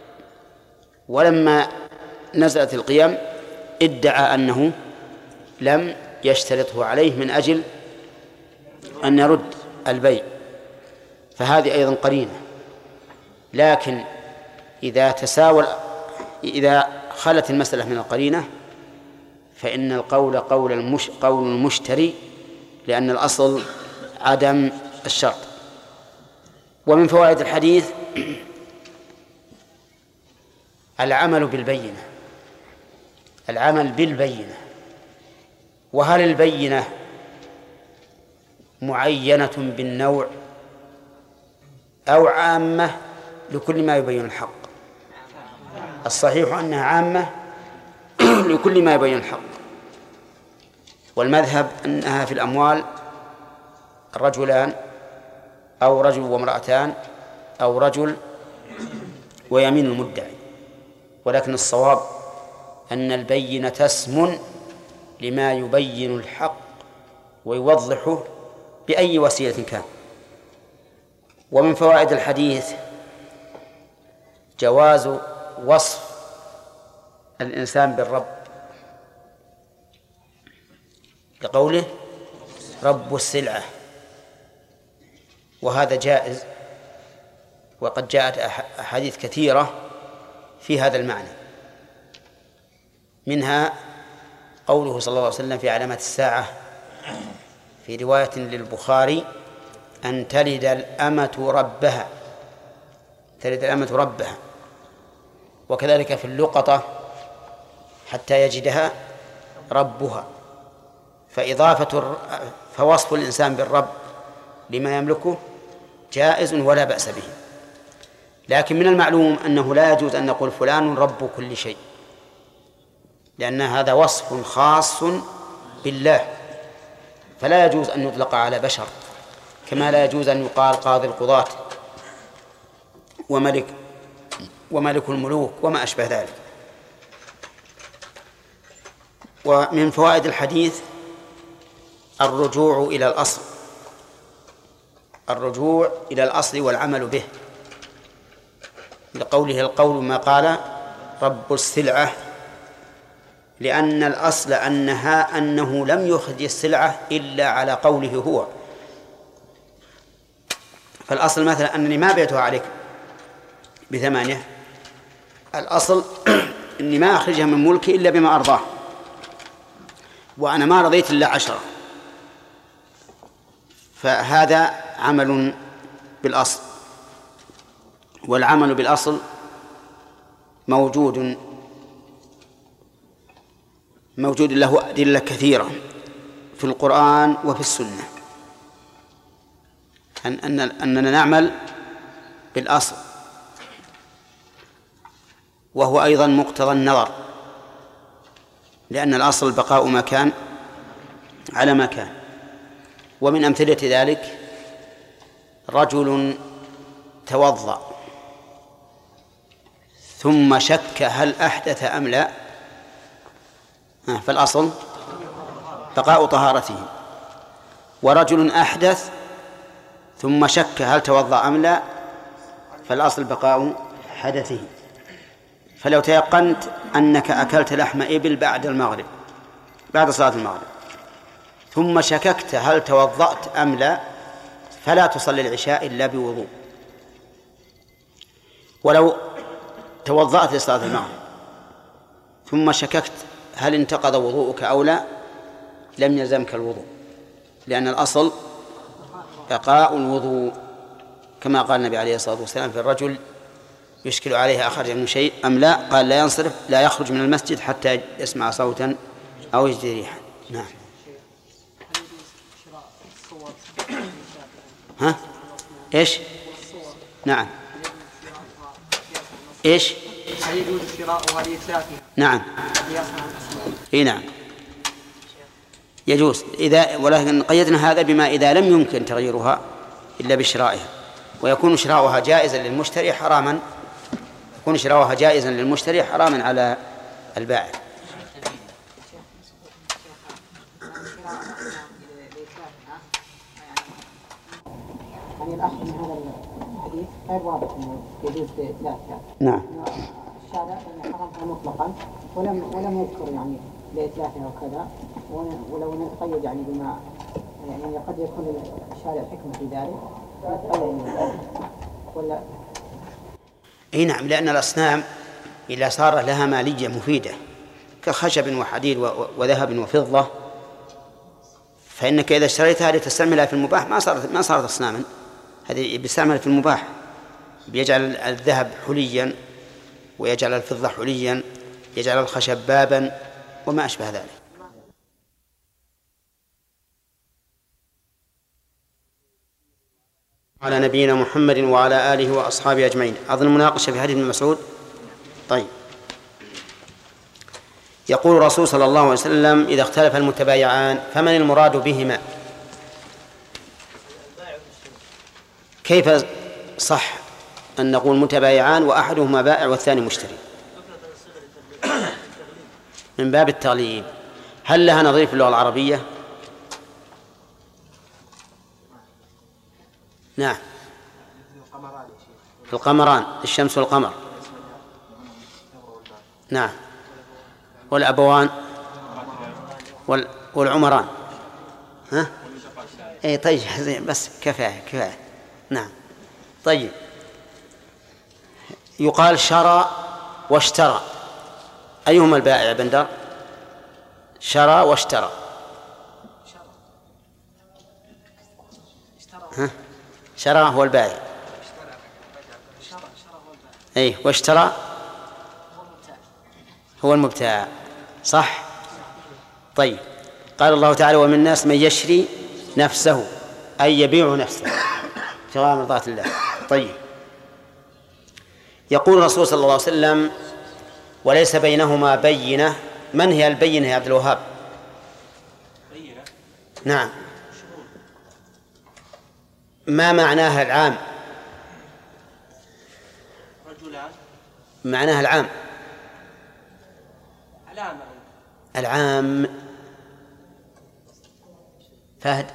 ولما نزلت القيم ادعى أنه لم يشترطه عليه من أجل أن يرد البيع، فهذه أيضا قرينة. لكن إذا تساوى إذا خلت المسألة من القرينة فإن القول قول المش قول المشتري، لأن الأصل عدم الشرط. ومن فوائد الحديث العمل بالبينة، العمل بالبينة. وهل البينة معينة بالنوع أو عامة لكل ما يبين الحق؟ الصحيح أنها عامة لكل ما يبين الحق، والمذهب أنها في الأموال رجلان أو رجل وامرأتان أو رجل ويمين المدعي، ولكن الصواب أن البينة اسم لما يبين الحق ويوضحه بأي وسيلة كان. ومن فوائد الحديث جواز وصف الإنسان بالرب، لقوله رب السلعة، وهذا جائز، وقد جاءت أحاديث كثيرة في هذا المعنى، منها قوله صلى الله عليه وسلم في علامات الساعة في رواية للبخاري أن تلد الأمة ربها، تلد الأمة ربها. وكذلك في اللقطة حتى يجدها ربها. فإضافة فوصف الإنسان بالرب لما يملكه جائز ولا بأس به، لكن من المعلوم أنه لا يجوز أن نقول فلان رب كل شيء، لأن هذا وصف خاص بالله، فلا يجوز أن يطلق على بشر، كما لا يجوز أن يقال قاضي القضاة وملك وملك الملوك وما أشبه ذلك. ومن فوائد الحديث الرجوع إلى الأصل، الرجوع إلى الأصل والعمل به، لقوله القول ما قال رب السلعة، لأن الأصل أنها أنه لم يخرج السلعة إلا على قوله هو. فالأصل مثلا أنني ما بعتها عليك بثمانية، الأصل أني ما أخرجها من ملكي إلا بما أرضاه، وأنا ما رضيت إلا عشرة، فهذا عمل بالأصل. والعمل بالأصل موجود موجود له أدلة كثيرة في القرآن وفي السنة أن أن أننا نعمل بالأصل، وهو أيضا مقتضى النظر، لأن الأصل بقاء ما كان على ما كان. ومن أمثلة ذلك رجل توضأ ثم شك هل أحدث أم لا، فالأصل بقاء طهارته. ورجل أحدث ثم شك هل توضأ أم لا، فالأصل بقاء حدثه. فلو تيقنت أنك أكلت لحم إبل بعد المغرب بعد صلاة المغرب ثم شككت هل توضأت أم لا، فلا تصلي العشاء إلا بوضوء، ولو توضأت لصلاة المغرب ثم شككت هل انتقض وضوءك أو لا، لم يلزمك الوضوء، لأن الأصل بقاء الوضوء، كما قال النبي عليه الصلاة والسلام في الرجل يشكل عليه أخرج من شيء أم لا، قال لا ينصرف لا يخرج من المسجد حتى يسمع صوتا أو يجد ريحا. نعم. ها؟ إيش؟ نعم. إيش؟ هل يجوز شراؤها لإتلافها؟ نعم. إيه نعم يجوز، إذا ولكن قيدنا هذا بما إذا لم يمكن تغييرها إلا بشرائها، ويكون شراؤها جائزا للمشتري حراما، يكون شراؤها جائزا للمشتري حراما على البائع. يعني الأصل من هذا الحديث غير واضح أنه يجوز إتلافها. نعم. الشارع حرمها مطلقا ولم ولم يذكر يعني لإتلافها وكذا، ولو نتقيد يعني بما يعني قد يكون الشارع حكمة في ذلك نتقيد ولا. اي نعم، لأن الأصنام إذا صار لها مالية مفيدة كخشب وحديد وذهب وفضة، فإنك إذا اشتريتها لتستعملها في المباح ما صارت ما صارت أصناما، هذه بيستعمل في المباح، بيجعل الذهب حليا ويجعل الفضة حليا، يجعل الخشب بابا وما أشبه ذلك. على نبينا محمد وعلى آله وأصحابه أجمعين. أظن مناقشة في حديث ابن مسعود. طيب، يقول الرسول صلى الله عليه وسلم إذا اختلف المتبايعان فمن المراد بهما؟ كيف صح أن نقول متبايعان وأحدهما بائع والثاني مشتري؟ من باب التغليب. هل لها نظير في اللغة العربية؟ نعم. القمران، الشمس والقمر. نعم. والأبوان والعمران. ها؟ اي طيب بس كفاية كفاية. نعم. طيب، يقال شرى واشترى، أيهما البائع يا بندر؟ شرى واشترى. ها؟ شرى هو البائع. أي واشترى هو المبتاع. صح. طيب، قال الله تعالى ومن الناس من يشري نفسه أي يبيع نفسه ابتغاء مرضات الله. طيب، يقول الرسول صلى الله عليه وسلم وليس بينهما بينة. من هي البينة يا عبد الوهاب؟ بينة. نعم. ما معناها العام؟ رجلان. معناها العام. علامة. العام. فهد.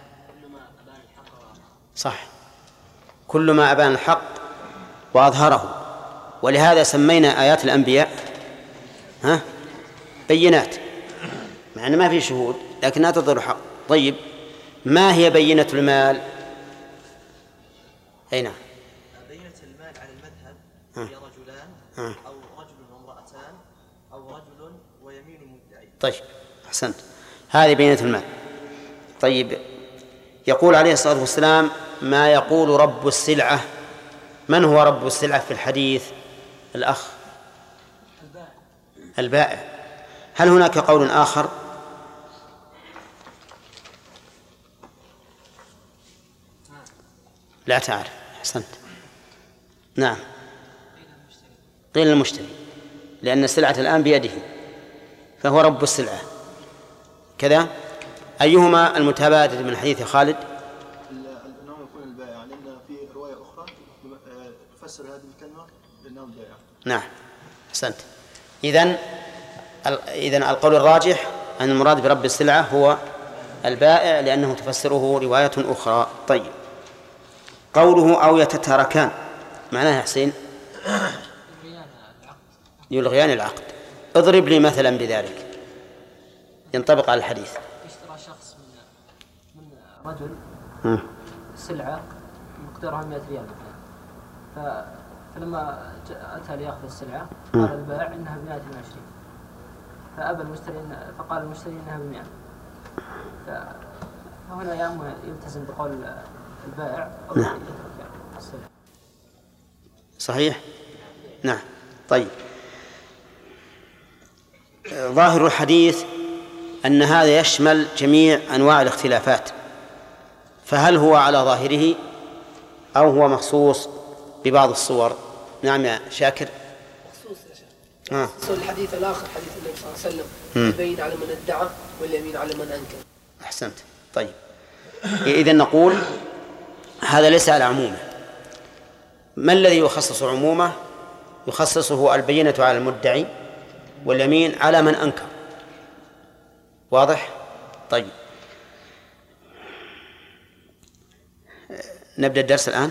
صح، كل ما أبان الحق وأظهره، ولهذا سمينا آيات الأنبياء ها بينات، مع أن ما في شهود لكنها تظهر الحق. طيب، ما هي بينة المال؟ أي نعم. بينة المال على المذهب هي رجلان أو رجل وامرأتان أو رجل ويمين مدعي. طيب، أحسنت، هذه بينة المال. طيب، يقول عليه الصلاة والسلام ما يقول رب السلعة. من هو رب السلعة في الحديث؟ الأخ البائع. هل هناك قول آخر؟ لا تعرف. أحسنت. نعم، قيل المشتري، لأن السلعة الآن بيده فهو رب السلعة كذا. أيهما المتبادل من حديث خالد؟ أنه يكون البائع، لأن في رواية أخرى تفسر هذه الكلمة بأنه البائع. نعم، أحسنت. إذن إذن القول الراجح أن المراد برب السلعة هو البائع، لأنه تفسره رواية أخرى. طيب، قوله أو يتتركان معناه حسين يلغيان العقد. اضرب لي مثلا بذلك ينطبق على الحديث. اشترى شخص من من رجل سلعة مقدارها مئة ريال مثلا، فلما أتى ليأخذ السلعة قال البائع إنها بمائة وعشرين، فأبى المشتري فقال المشتري إنها بمئة. فهنا يا أما يلتزم بقول البائع أو يترك السلعة. صحيح؟ نعم. طيب، ظاهر الحديث أن هذا يشمل جميع أنواع الاختلافات، فهل هو على ظاهره أو هو مخصوص ببعض الصور؟ نعم يا شاكر. مخصوص يا شيخ. آه. مخصوص الحديث الآخر حديث النبي صلى الله عليه وسلم، البين على من ادعى واليمين على من أنكر. أحسنت. طيب، إذن نقول هذا ليس على عمومه. ما الذي يخصص عمومه؟ يخصصه البينة على المدعي واليمين على من أنكر. واضح؟ طيب، نبدأ الدرس الآن.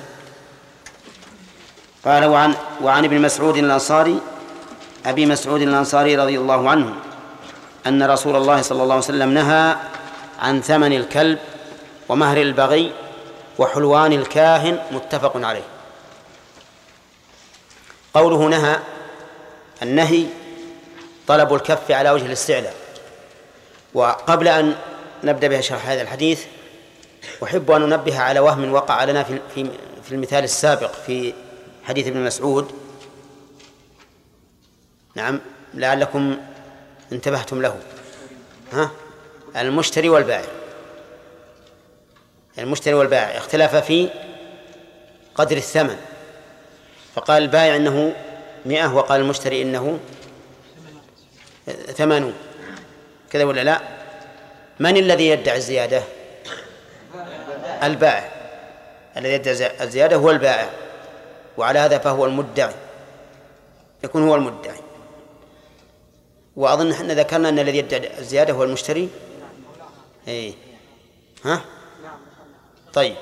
قال وعن, وعن ابن مسعود الأنصاري أبي مسعود الأنصاري رضي الله عنه أن رسول الله صلى الله عليه وسلم نهى عن ثمن الكلب ومهر البغي وحلوان الكاهن، متفق عليه. قوله نهى، النهي طلب الكف على وجه الاستعلاء. وقبل أن نبدأ بشرح هذا الحديث أحب أن ننبه على وهم وقع لنا في في المثال السابق في حديث ابن مسعود. نعم، لعلكم انتبهتم له. ها؟ المشتري والبائع، المشتري والبائع اختلف في قدر الثمن، فقال البائع إنه مئة وقال المشتري إنه ثمانون، كذا ولا لا؟ من الذي يدعي الزيادة؟ البائع. الذي يدعي الزيادة هو البائع، وعلى هذا فهو المدعي، يكون هو المدعي. وأظن أن ذكرنا أن الذي يدعي الزيادة هو المشتري. إيه. ها؟ طيب،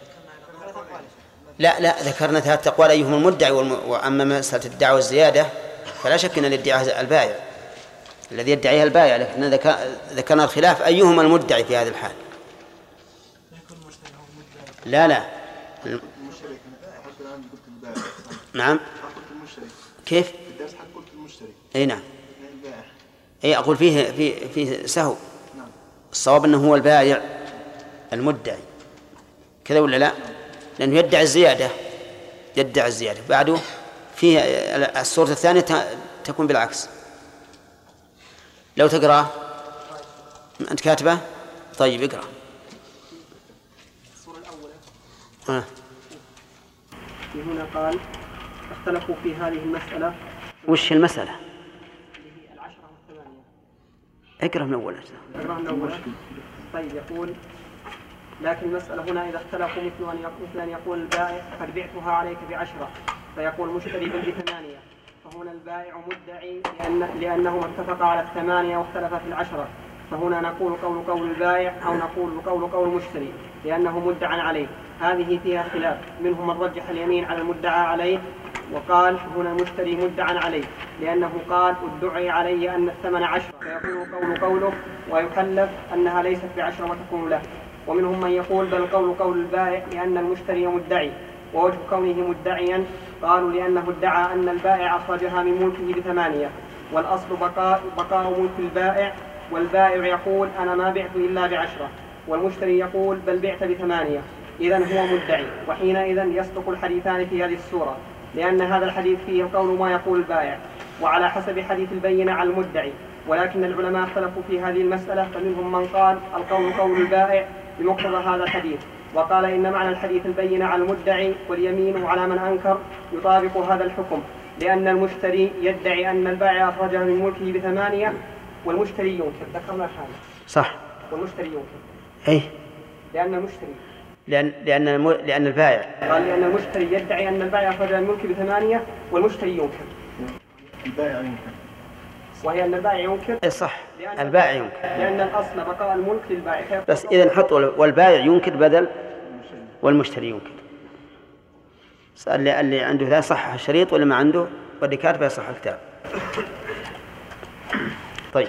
لا لا ذكرنا ثلاثة أقوال أيهم المدعي، وأما مسألة الدعوة الزيادة فلا شك أن الادعاء البائع، الذي يدعيها البائع، لكن ذكرنا الخلاف أيهما المدعي في هذه الحال. لا لا نعم. كيف؟ اي نعم. اي اقول فيه في فيه سهو. الصواب انه هو البائع المدعي، كذا ولا لا؟ لانه يدعي الزياده، يدعي الزياده بعده. فيه الصورة الثانية تكون بالعكس. لو تقرأ أنت كاتبه؟ طيب اقرأ. الصورة الأولى. آه. هنا قال اختلفوا في هذه المسألة. وش المسألة؟ العشرة والثمانية. اقرأ من أول. اقرأ من أول. طيب، يقول لكن المسألة هنا إذا اختلفوا مثل أن يقول, مثل أن يقول البائع قد بعتها عليك بعشرة، فيقول المشتري بل بثمانية، فهنا البائع مدعي لأن لأنهما اتفقا على الثمانية واختلفا في العشرة، فهنا نقول قول قول البائع أو نقول قول قول المشتري لأنه مدعى عليه. هذه فيها خلاف، منهم من رجح اليمين على المدعى عليه وقال هنا المشتري مدعى عليه لأنه قال ادعي علي أن الثمن عشرة، فيقول قول قوله ويكلف أنها ليست بعشرة وتكون له. ومنهم من يقول بل قول قول البائع لأن المشتري مدعي، ووجه كونه مدعيا قالوا لأنه ادعى أن البائع أخرجها من ملكه بثمانية، والأصل بقاء, بقاء ملك البائع، والبائع يقول أنا ما بعت إلا بعشرة، والمشتري يقول بل بعت بثمانية، إذن هو مدعي. وحينئذ يصدق الحديثان في هذه السورة، لأن هذا الحديث فيه قول ما يقول البائع وعلى حسب حديث البينة على المدعي. ولكن العلماء اختلفوا في هذه المسألة، فمنهم من قال القول قول البائع بمقتضى هذا الحديث، وقال إن معنى الحديث البينة على المدعي واليمين على من أنكر يطابق هذا الحكم، لأن المشتري يدعي أن البائع أخرجه من ملكه بثمانية والمشتري ينكر. ذكرنا الحال صح. والمشتري ينكر. إيه. لأن المشتري لأن لأن الم... لأن البائع قال لأن المشتري يدعي أن البائع أخرجه من ملكه بثمانية والمشتري ينكر. البائع ينكر. وهي أن البائع ينكر. إيه صح. البائع ينكر. لأن الأصل بقاء الملك للبائع. بس إذا نحط والبائع ينكر بدل والمشتري ينكر. اللي اللي عنده ذا صح الشريط ولا ما عنده واللي كاتبه يصح الكتاب. طيب.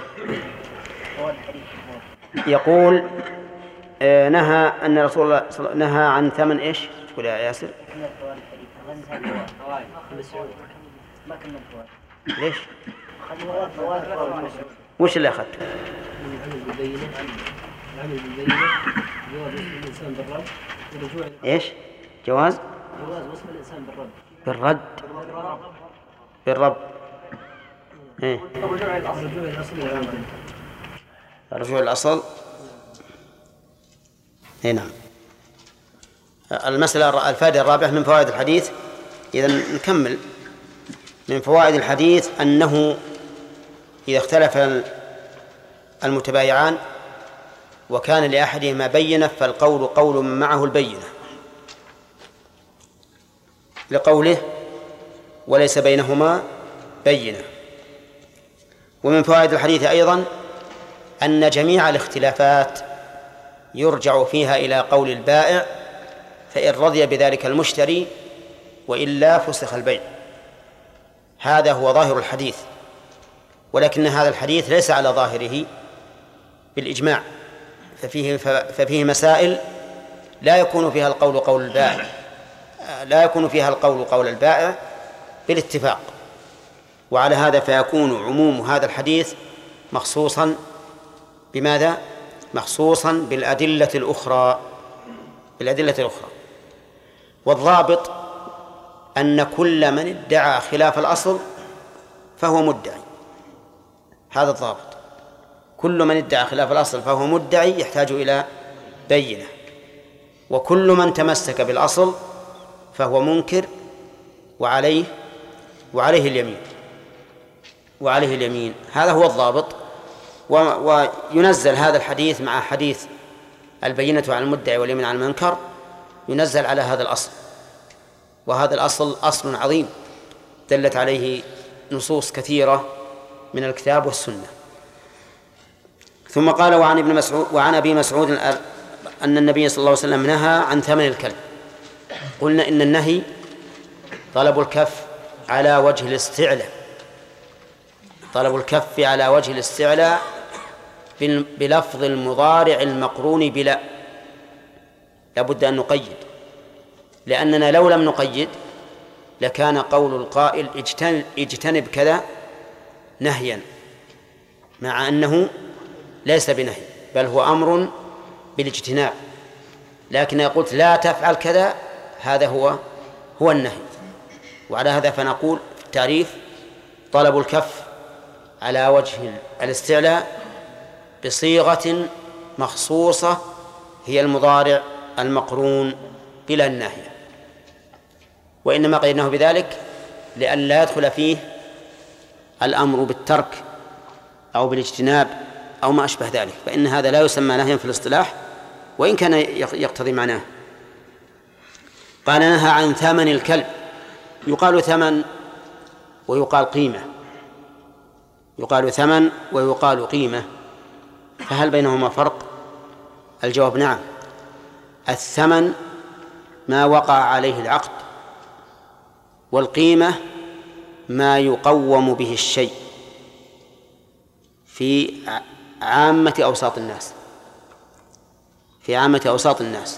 يقول آه نهى أن رسول الله نهى عن ثمن إيش؟ تقول يا ياسر؟ ليش؟ وش اللي أخذته؟ العمل بالبينة العمل بالبينة جواز وصف الإنسان بالرد ورجوع إيش؟ جواز؟ جواز وصف الإنسان بالرد بالرد بالرب إيه؟ الرجوع إلى الأصل الرجوع إلى الأصل إيه نعم. المسألة الفائدة الرابعة من فوائد الحديث، إذا نكمل من فوائد الحديث أنه إذا اختلف المتبايعان وكان لأحدهما بينة فالقول قول من معه البينة، لقوله وليس بينهما بينة. ومن فوائد الحديث أيضا أن جميع الاختلافات يرجع فيها إلى قول البائع، فإن رضي بذلك المشتري وإلا فسخ البيع. هذا هو ظاهر الحديث، ولكن هذا الحديث ليس على ظاهره بالإجماع، ففيه, ففيه مسائل لا يكون فيها القول قول البائع لا يكون فيها القول قول البائع بالاتفاق، وعلى هذا فيكون عموم هذا الحديث مخصوصا بماذا؟ مخصوصا بالأدلة الأخرى بالأدلة الأخرى. والضابط أن كل من ادعى خلاف الأصل فهو مدعي، هذا الضابط. كل من ادعى خلاف الأصل فهو مدعي يحتاج إلى بينة، وكل من تمسك بالأصل فهو منكر وعليه وعليه اليمين وعليه اليمين هذا هو الضابط. وينزل هذا الحديث مع حديث البينة على المدعي واليمين على المنكر، ينزل على هذا الأصل، وهذا الأصل أصل عظيم دلت عليه نصوص كثيرة من الكتاب والسنة. ثم قال وعن ابن مسعود وعن أبي مسعود أن النبي صلى الله عليه وسلم نهى عن ثمن الكلب. قلنا إن النهي طلب الكف على وجه الاستعلاء، طلب الكف على وجه الاستعلاء بلفظ المضارع المقرون بلا، لابد أن نقيد، لأننا لو لم نقيد لكان قول القائل اجتنب, اجتنب كذا نهيا، مع أنه ليس بنهي بل هو أمر بالاجتناب، لكن قلت لا تفعل كذا هذا هو هو النهي. وعلى هذا فنقول في التعريف طلب الكف على وجه الاستعلاء بصيغة مخصوصة هي المضارع المقرون بلا الناهية، وإنما قيدناه بذلك لئلا يدخل فيه الأمر بالترك أو بالاجتناب أو ما أشبه ذلك، فإن هذا لا يسمى نهيا في الاصطلاح وإن كان يقتضي معناه. قال نهى عن ثمن الكلب. يقال ثمن ويقال قيمة، يقال ثمن ويقال قيمة، فهل بينهما فرق؟ الجواب نعم. الثمن ما وقع عليه العقد، والقيمة ما يقوم به الشيء في عامة أوساط الناس في عامة أوساط الناس.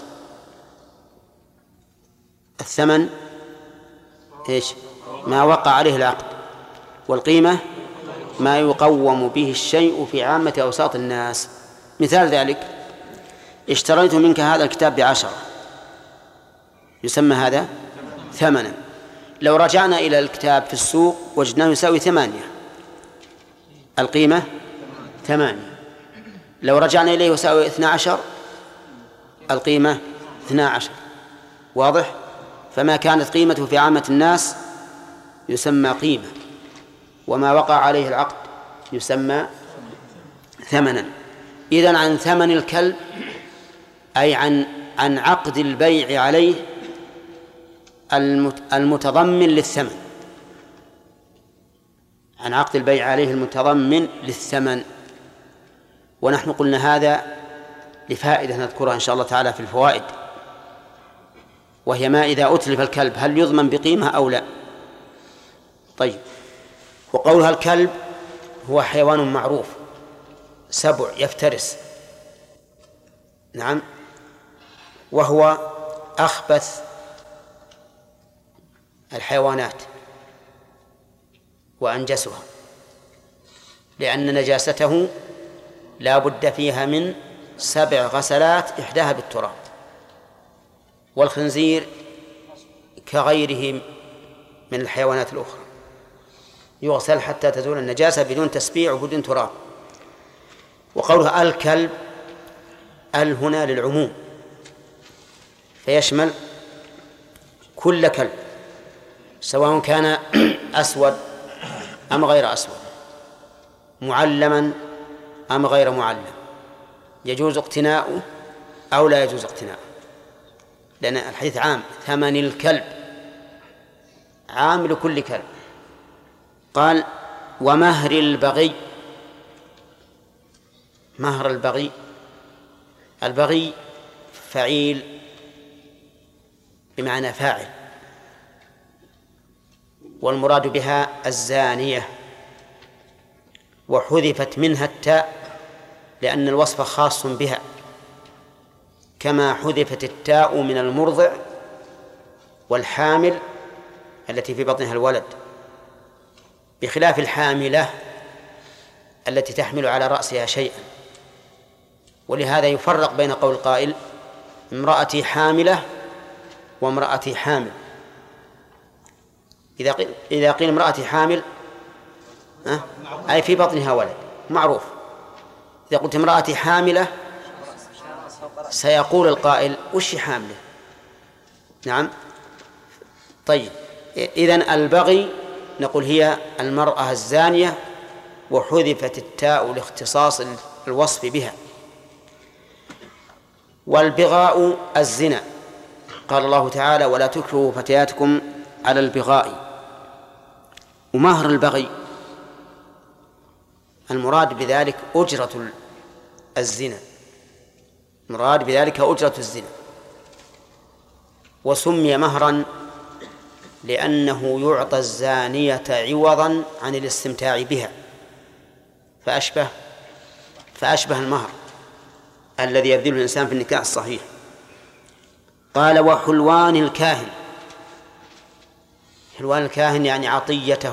الثمن إيش؟ ما وقع عليه العقد، والقيمة ما يقوم به الشيء في عامة أوساط الناس. مثال ذلك: اشتريت منك هذا الكتاب بعشرة، يسمى هذا ثمنا. لو رجعنا إلى الكتاب في السوق وجدناه يساوي ثمانية، القيمة ثمانية. لو رجعنا إليه يساوي اثنى عشر، القيمة اثنى عشر. واضح؟ فما كانت قيمته في عامة الناس يسمى قيمة، وما وقع عليه العقد يسمى ثمنا. إذن عن ثمن الكلب أي عن عن عقد البيع عليه المتضمن للثمن، عن عقد البيع عليه المتضمن للثمن. ونحن قلنا هذا لفائدة نذكرها إن شاء الله تعالى في الفوائد، وهي ما إذا أتلف الكلب هل يضمن بقيمة أو لا. طيب، وقولها الكلب هو حيوان معروف سبع يفترس، نعم، وهو أخبث الحيوانات وأنجسها، لأن نجاسته لا بد فيها من سبع غسلات إحداها بالتراب. والخنزير كغيره من الحيوانات الأخرى يغسل حتى تزول النجاسة بدون تسبيع وبدون تراب. وقولها الكلب، ال هنا للعموم، فيشمل كل كلب سواء كان أسود أم غير أسود، معلما أم غير معلم، يجوز اقتناؤه أو لا يجوز اقتناؤه، لأن الحديث عام، ثمن الكلب عام لكل كلب. قال ومهر البغي. مهر البغي، البغي فعيل بمعنى فاعل، والمراد بها الزانية، وحذفت منها التاء لأن الوصف خاص بها، كما حذفت التاء من المرضع والحامل التي في بطنها الولد، بخلاف الحاملة التي تحمل على رأسها شيئا. ولهذا يفرق بين قول القائل امرأتي حاملة وامرأتي حامل. إذا قيل, إذا قيل امرأتي حامل أه؟ أي في بطنها ولد معروف. إذا قلت امرأتي حاملة سيقول القائل وش حاملة؟ نعم. طيب إذن البغي نقول هي المرأة الزانية، وحذفت التاء لاختصاص الوصف بها. والبغاء الزنا، قال الله تعالى ولا تكرهوا فتياتكم على البغاء. ومهر البغي المراد بذلك أجرة الزنا، مراد بذلك أجرة الزنا. وسمي مهرا لأنه يعطى الزانية عوضا عن الاستمتاع بها، فأشبه فأشبه المهر الذي يبذله الإنسان في النكاح الصحيح. قال وحلوان الكاهن. حلوان الكاهن يعني عطيته،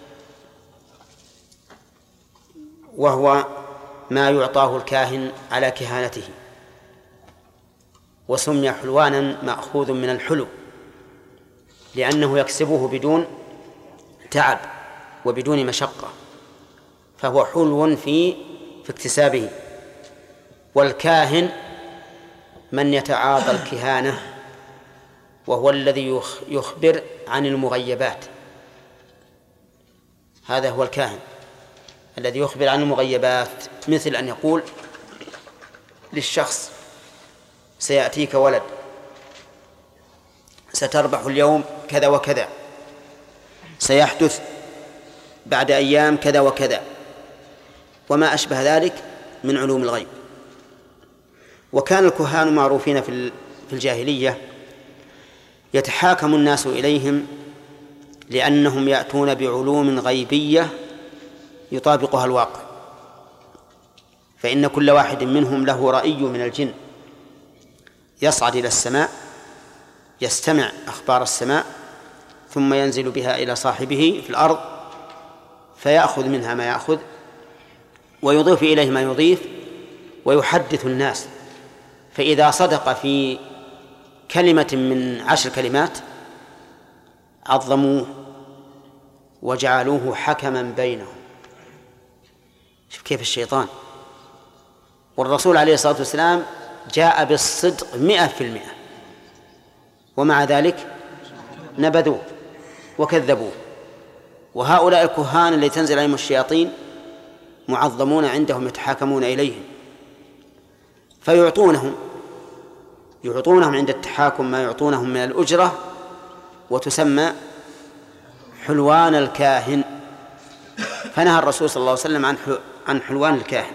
وهو ما يعطاه الكاهن على كهانته. وسمي حلوانا مأخوذ من الحلو لأنه يكسبه بدون تعب وبدون مشقة، فهو حلو في في اكتسابه. والكاهن من يتعاطى الكهانة، وهو الذي يخبر عن المغيبات. هذا هو الكاهن الذي يخبر عن المغيبات، مثل أن يقول للشخص سيأتيك ولد، ستربح اليوم كذا وكذا، سيحدث بعد أيام كذا وكذا، وما أشبه ذلك من علوم الغيب. وكان الكهان معروفين في الجاهلية يتحاكم الناس إليهم لأنهم يأتون بعلوم غيبية يطابقها الواقع. فإن كل واحد منهم له رأي من الجن يصعد إلى السماء يستمع أخبار السماء ثم ينزل بها إلى صاحبه في الأرض فيأخذ منها ما يأخذ ويضيف إليه ما يضيف ويحدث الناس. فإذا صدق في كلمة من عشر كلمات عظموه وجعلوه حكما بينهم. شوف كيف الشيطان. والرسول عليه الصلاة والسلام جاء بالصدق مئة في المئة، ومع ذلك نبذوه وكذبوه. وهؤلاء الكهان الذي تنزل عليهم الشياطين معظمون عندهم يتحاكمون إليهم، فيعطونهم يعطونهم عند التحاكم ما يعطونهم من الأجرة، وتسمى حلوان الكاهن. فنهى الرسول صلى الله عليه وسلم عن عن حلوان الكاهن.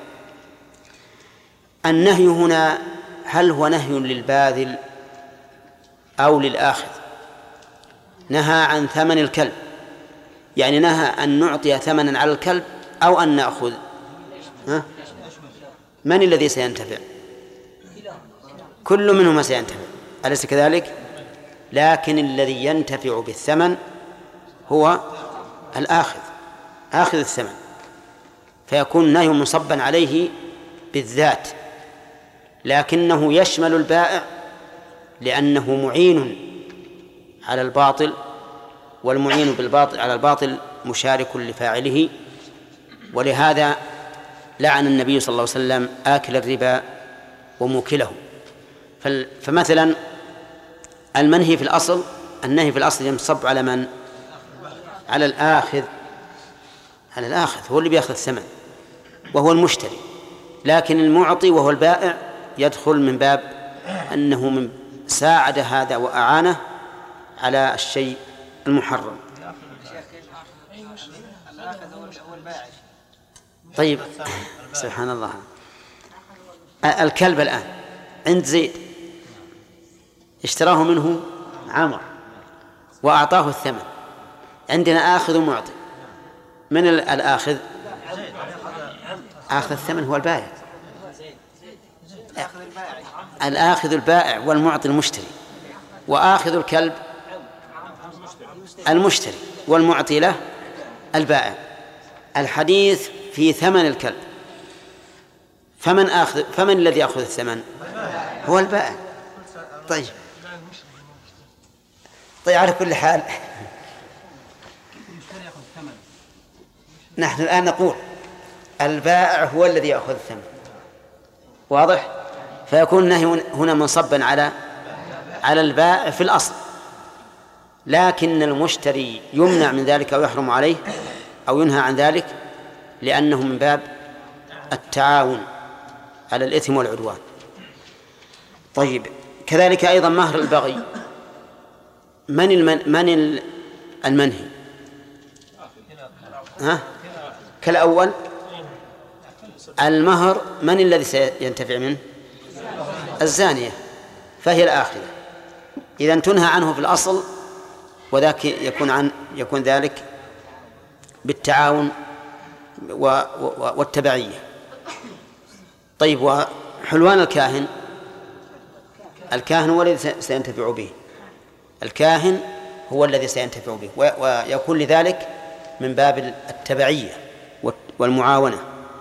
النهي هنا هل هو نهي للباذل أو للآخذ؟ نهى عن ثمن الكلب، يعني نهى أن نعطي ثمنا على الكلب أو أن نأخذ. ها؟ من الذي سينتفع؟ كل منهما سينتفع، أليس كذلك؟ لكن الذي ينتفع بالثمن هو الآخذ، آخذ الثمن، فيكون النهي منصبا عليه بالذات، لكنه يشمل البائع لأنه معين على الباطل، والمعين بالباطل على الباطل مشارك لفاعله، ولهذا لعن النبي صلى الله عليه وسلم آكل الربا وموكله. فمثلا المنهي في الأصل النهي في الأصل ينصب على من؟ على الآخذ، على الآخذ هو اللي بيأخذ الثمن وهو المشتري، لكن المعطي وهو البائع يدخل من باب أنه من ساعد هذا وأعانه على الشيء المحرم. طيب سبحان الله، الكلب الآن عند زيد اشتراه منه عمر وأعطاه الثمن، عندنا آخذ ومعطي، من الآخذ؟ آخذ الثمن هو البائع، الآخذ البائع والمعطي المشتري، وآخذ الكلب المشتري والمعطي له البائع. الحديث في ثمن الكلب، فمن آخذ فمن الذي يأخذ الثمن؟ هو البائع. طيب طيب على كل حال نحن الآن نقول البائع هو الذي يأخذ الثمن، واضح؟ فيكون النهي هنا منصبا على على البائع في الأصل، لكن المشتري يمنع من ذلك أو يحرم عليه أو ينهى عن ذلك لأنه من باب التعاون على الإثم والعدوان. طيب كذلك أيضا مهر البغي، من المن من المنهي؟ ها؟ كالأول المهر من الذي سينتفع منه؟ الزانية، فهي الآخذة، إذا تنهى عنه في الأصل، وذاك يكون عن يكون ذلك بالتعاون والتبعية. طيب وحلوان الكاهن، الكاهن هو الذي سينتفع به، الكاهن هو الذي سينتفع به، ويكون لذلك من باب التبعية والمعاونة.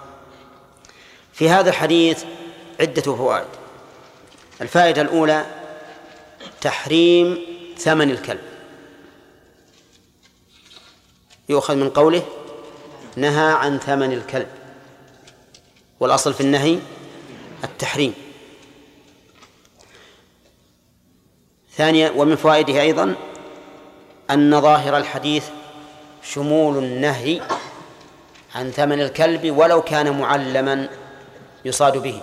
في هذا الحديث عدة فوائد. الفائدة الأولى تحريم ثمن الكلب، يؤخذ من قوله نهى عن ثمن الكلب، والأصل في النهي التحريم. ثانيا ومن فوائده أيضا أن ظاهر الحديث شمول النهي عن ثمن الكلب ولو كان معلما يصاد به،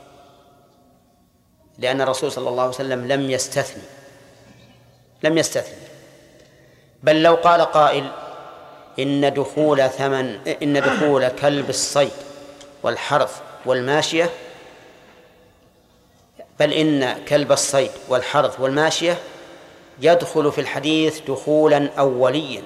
لأن الرسول صلى الله عليه وسلم لم يستثني لم يستثني بل لو قال قائل إن دخول ثمن إن دخول كلب الصيد والحرث والماشية بل إن كلب الصيد والحرث والماشية يدخل في الحديث دخولا أوليا،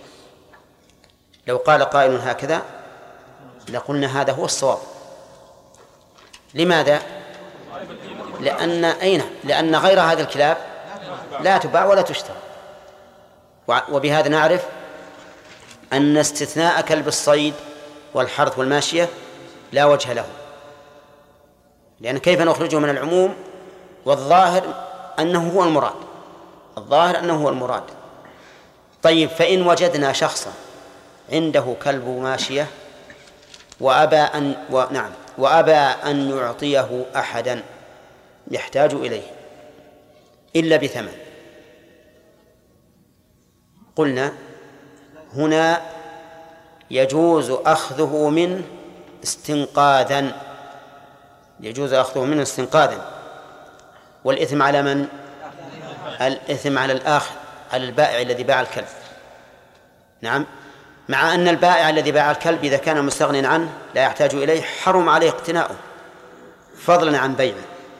لو قال قائل هكذا لقلنا هذا هو الصواب. لماذا؟ لأن أين لأن غير هذا الكلاب لا تباع ولا تشترى، وبهذا نعرف أن استثناء كلب الصيد والحرث والماشية لا وجه له، لأن كيف نخرجه من العموم والظاهر أنه هو المراد الظاهر أنه هو المراد. طيب فإن وجدنا شخصا عنده كلب ماشية وأبى أن ونعم وأبى أن يعطيه أحدا يحتاج إليه إلا بثمن، قلنا هنا يجوز أخذه منه استنقاذا يجوز أخذه منه استنقاذا والإثم على من؟ الإثم على الآخر، على البائع الذي باع الكلب. نعم، مع أن البائع الذي باع الكلب إذا كان مستغنيا عنه لا يحتاج إليه حرم عليه اقتناؤه فضلا عن بيعه.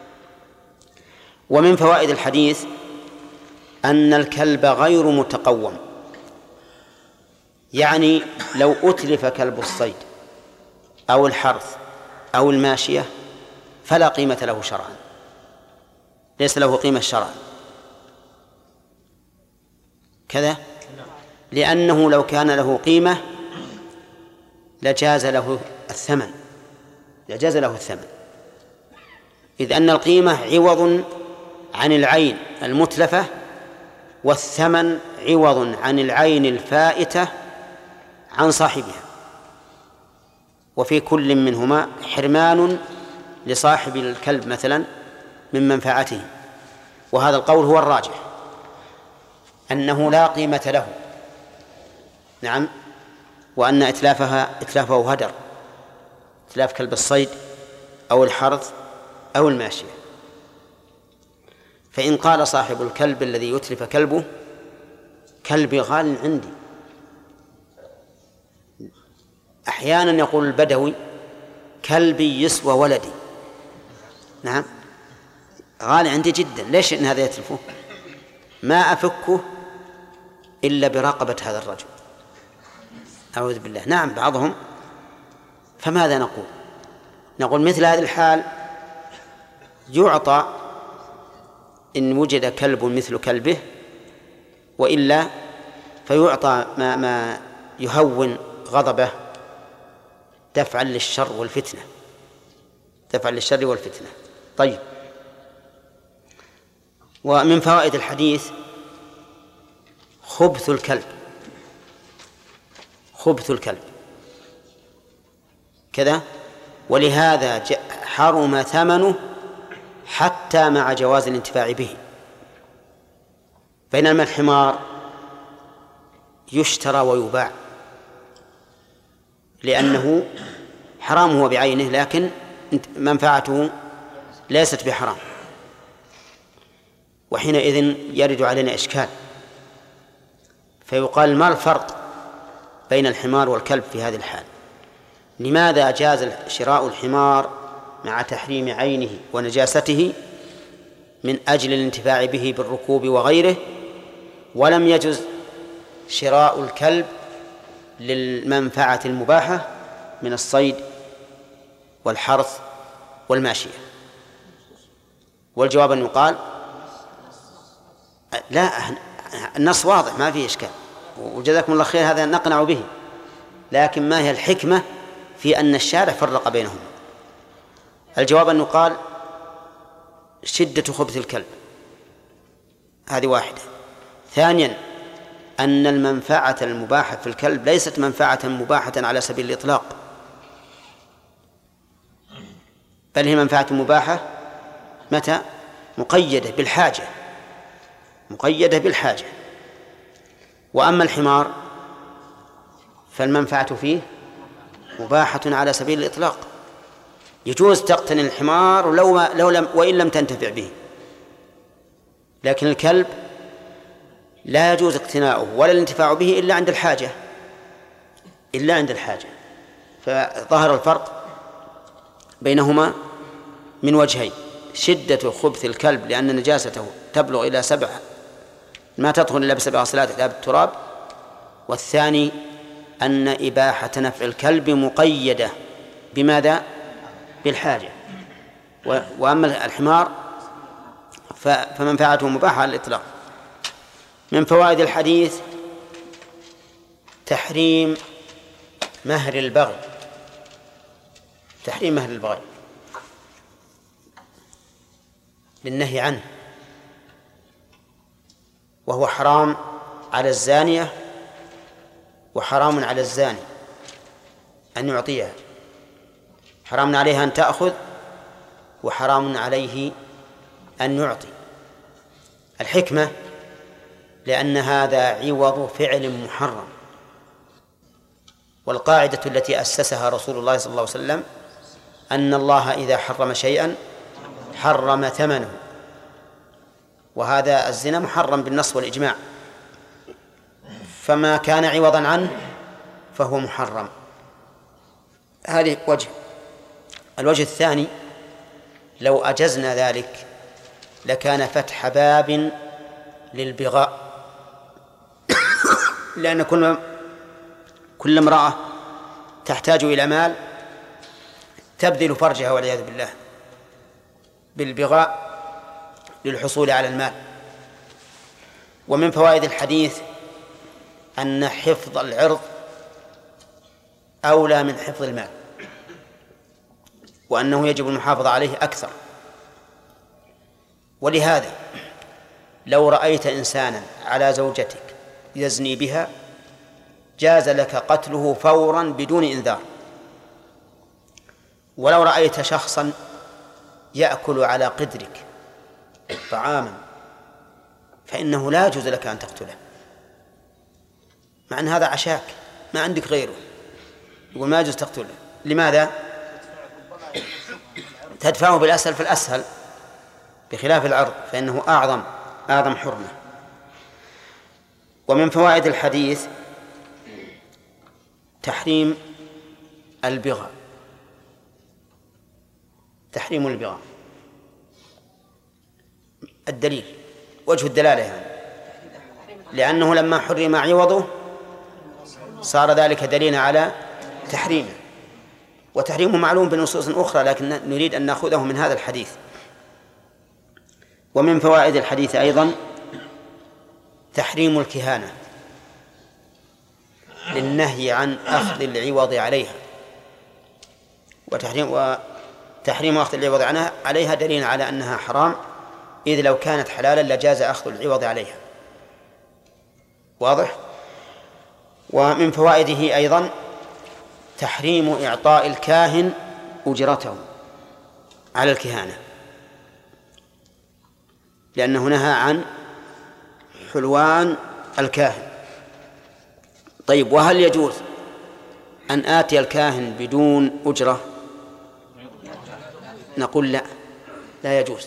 ومن فوائد الحديث أن الكلب غير متقوم، يعني لو أتلف كلب الصيد أو الحرث أو الماشية فلا قيمة له شرعا، ليس له قيمة شرعا كذا، لأنه لو كان له قيمة لجاز له الثمن لجاز له الثمن إذ أن القيمة عوض عن العين المتلفة والثمن عوض عن العين الفائتة عن صاحبها، وفي كل منهما حرمان لصاحب الكلب مثلا من منفعته. وهذا القول هو الراجح، أنه لا قيمة له، نعم، وأن إتلافها إتلافه هدر، إتلاف كلب الصيد أو الحرث أو الماشية. فإن قال صاحب الكلب الذي يتلف كلبه: كلبي غال عندي، أحيانا يقول البدوي: كلبي يسوى ولدي، نعم، غالي عندي جدا، ليش إن هذا يتلفه؟ ما أفكه إلا برقبة هذا الرجل، أعوذ بالله. نعم بعضهم. فماذا نقول؟ نقول مثل هذه الحال يعطى إن وجد كلب مثل كلبه، وإلا فيعطى ما, ما يهون غضبه دفعا للشر والفتنة دفعا للشر والفتنة. طيب، ومن فوائد الحديث خبث الكلب خبث الكلب كذا، ولهذا حرم ثمنه حتى مع جواز الانتفاع به. بينما الحمار يشترى ويباع لأنه حرام هو بعينه، لكن منفعته ليست بحرام، وحينئذ يرد علينا إشكال، فيقال: ما الفرق بين الحمار والكلب في هذه الحال؟ لماذا جاز شراء الحمار مع تحريم عينه ونجاسته من أجل الانتفاع به بالركوب وغيره، ولم يجز شراء الكلب للمنفعة المباحة من الصيد والحرث والماشية؟ والجواب أن يقال: لا، النص واضح ما فيه إشكال، وجزاكم الله خير، هذا نقنع به، لكن ما هي الحكمة في أن الشارع فرق بينهم؟ الجواب أن يقال: شدة خبث الكلب، هذه واحدة. ثانيا، أن المنفعة المباحة في الكلب ليست منفعة مباحة على سبيل الإطلاق، بل هي منفعة مباحة متى؟ مقيدة بالحاجة مقيدة بالحاجة. وأما الحمار فالمنفعة فيه مباحة على سبيل الإطلاق، يجوز تقتني الحمار لو لو لم وإن لم تنتفع به، لكن الكلب لا يجوز اقتناؤه ولا الانتفاع به إلا عند الحاجة إلا عند الحاجة. فظهر الفرق بينهما من وجهين: شدة خبث الكلب لأن نجاسته تبلغ إلى سبع ما تدخل إلا بسبع صلات إلا بالتراب، والثاني أن إباحة نفع الكلب مقيدة بماذا؟ بالحاجة. وأما الحمار فمنفعته مباحة على الإطلاق. من فوائد الحديث تحريم مهر البغي تحريم مهر البغي للنهي عنه، وهو حرام على الزانية وحرام على الزاني أن يعطيها، حرام عليها أن تأخذ وحرام عليه أن يعطي. الحكمة لأن هذا عوض فعل محرم، والقاعدة التي أسسها رسول الله صلى الله عليه وسلم أن الله إذا حرم شيئا حرم ثمنه، وهذا الزنا محرم بالنص والإجماع، فما كان عوضا عنه فهو محرم. هذه وجه. الوجه الثاني: لو أجزنا ذلك لكان فتح باب للبغاء، لأن كل كل امرأة تحتاج إلى مال تبذل فرجها والعياذ بالله بالبغاء للحصول على المال. ومن فوائد الحديث أن حفظ العرض أولى من حفظ المال، وأنه يجب المحافظة عليه أكثر. ولهذا لو رأيت إنسانا على زوجتك يزني بها جاز لك قتله فورا بدون إنذار. ولو رأيت شخصا يأكل على قدرك طعاما فإنه لا يجوز لك أن تقتله، مع أن هذا عشاك ما عندك غيره، يقول ما يجوز تقتله. لماذا؟ تدفعه بالأسهل فالأسهل، بخلاف العرض فإنه أعظم أعظم حرمة. ومن فوائد الحديث تحريم البغاء، تحريم البغاء. الدليل وجه الدلالة يعني لأنه لما حرم عوضه صار ذلك دليلا على تحريمه، وتحريمه معلوم بنصوص أخرى لكن نريد أن نأخذه من هذا الحديث. ومن فوائد الحديث أيضا تحريم الكهانة للنهي عن أخذ العوض عليها، وتحريم وتحريم أخذ العوض عنها عليها دليل على أنها حرام، إذ لو كانت حلالا لجاز أخذ العوض عليها. واضح؟ ومن فوائده أيضا تحريم إعطاء الكاهن أجرته على الكهانة، لأنه نهى عن حلوان الكاهن. طيب، وهل يجوز أن آتي الكاهن بدون أجرة؟ نقول لا، لا يجوز،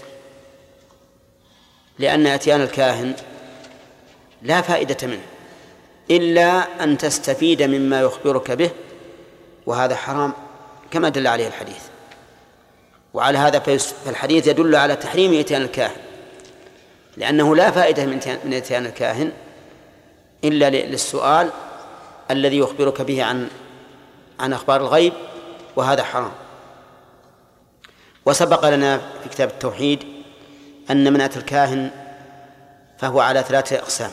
لأن أتيان الكاهن لا فائدة منه إلا أن تستفيد مما يخبرك به، وهذا حرام كما دل عليه الحديث. وعلى هذا فالحديث يدل على تحريم إتيان الكاهن، لأنه لا فائدة من إتيان الكاهن إلا للسؤال الذي يخبرك به عن عن أخبار الغيب، وهذا حرام. وسبق لنا في كتاب التوحيد أن من أتى الكاهن فهو على ثلاثة أقسام: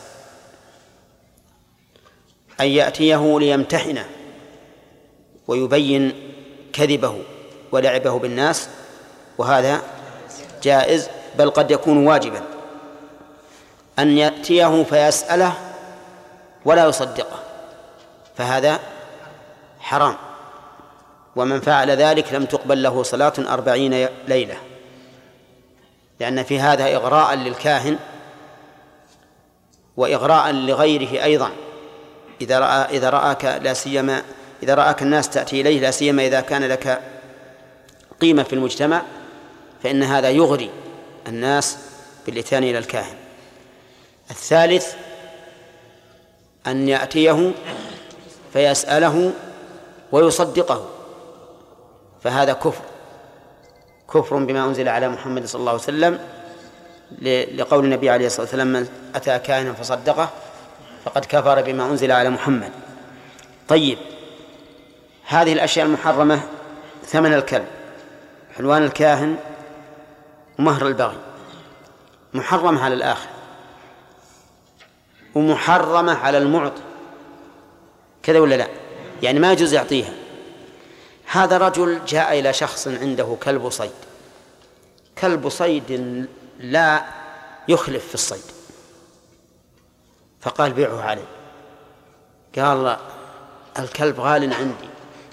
أن يأتيه ليمتحنه ويبين كذبه ولعبه بالناس، وهذا جائز بل قد يكون واجبا. أن يأتيه فيسأله ولا يصدقه، فهذا حرام، ومن فعل ذلك لم تقبل له صلاة أربعين ليلة، لأن في هذا إغراء للكاهن وإغراء لغيره أيضا. إذا رأى إذا رآك لا سيما إذا رآك الناس تأتي إليه، لا سيما إذا كان لك قيمة في المجتمع، فإن هذا يغري الناس بالإتيان إلى الكاهن. الثالث أن يأتيه فيسأله ويصدقه، فهذا كفر كفر بما أنزل على محمد صلى الله عليه وسلم، لقول النبي عليه الصلاة والسلام: من أتى كاهنا فصدقه فقد كفر بما أنزل على محمد. طيب، هذه الأشياء المحرمة: ثمن الكلب، حلوان الكاهن، ومهر البغي، محرمة على الآخر ومحرمة على المعطي، كذا ولا لا؟ يعني ما يجوز يعطيها. هذا رجل جاء إلى شخص عنده كلب صيد، كلب صيد لا يخلف في الصيد، فقال: بيعه علي. قال: الكلب غال عندي.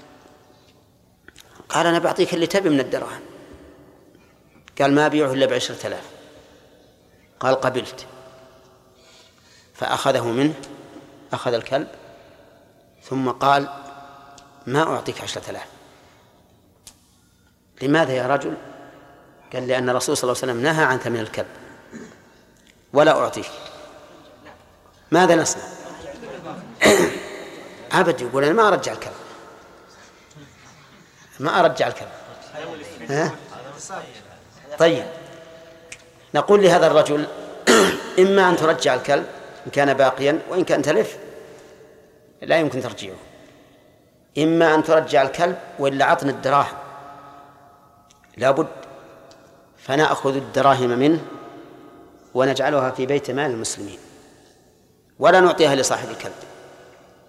قال: أنا بعطيك اللي تبي من الدراهم. قال: ما بيعه إلا بعشرة آلاف. قال: قبلت. فأخذه منه، أخذ الكلب، ثم قال: ما أعطيك عشرة آلاف. لماذا يا رجل؟ قال: لأن الرسول صلى الله عليه وسلم نهى عن ثمن الكلب ولا أعطيه. ماذا نصنع؟ عبد يقول: أنا ما أرجع الكلب، ما أرجع الكلب. ها؟ طيب، نقول لهذا الرجل: إما أن ترجع الكلب إن كان باقيا، وإن كان تلف لا يمكن ترجيعه. إما أن ترجع الكلب وإلا عطنا الدراهم، لابد، فنأخذ الدراهم منه ونجعلها في بيت مال المسلمين ولا نعطيها لصاحب الكلب.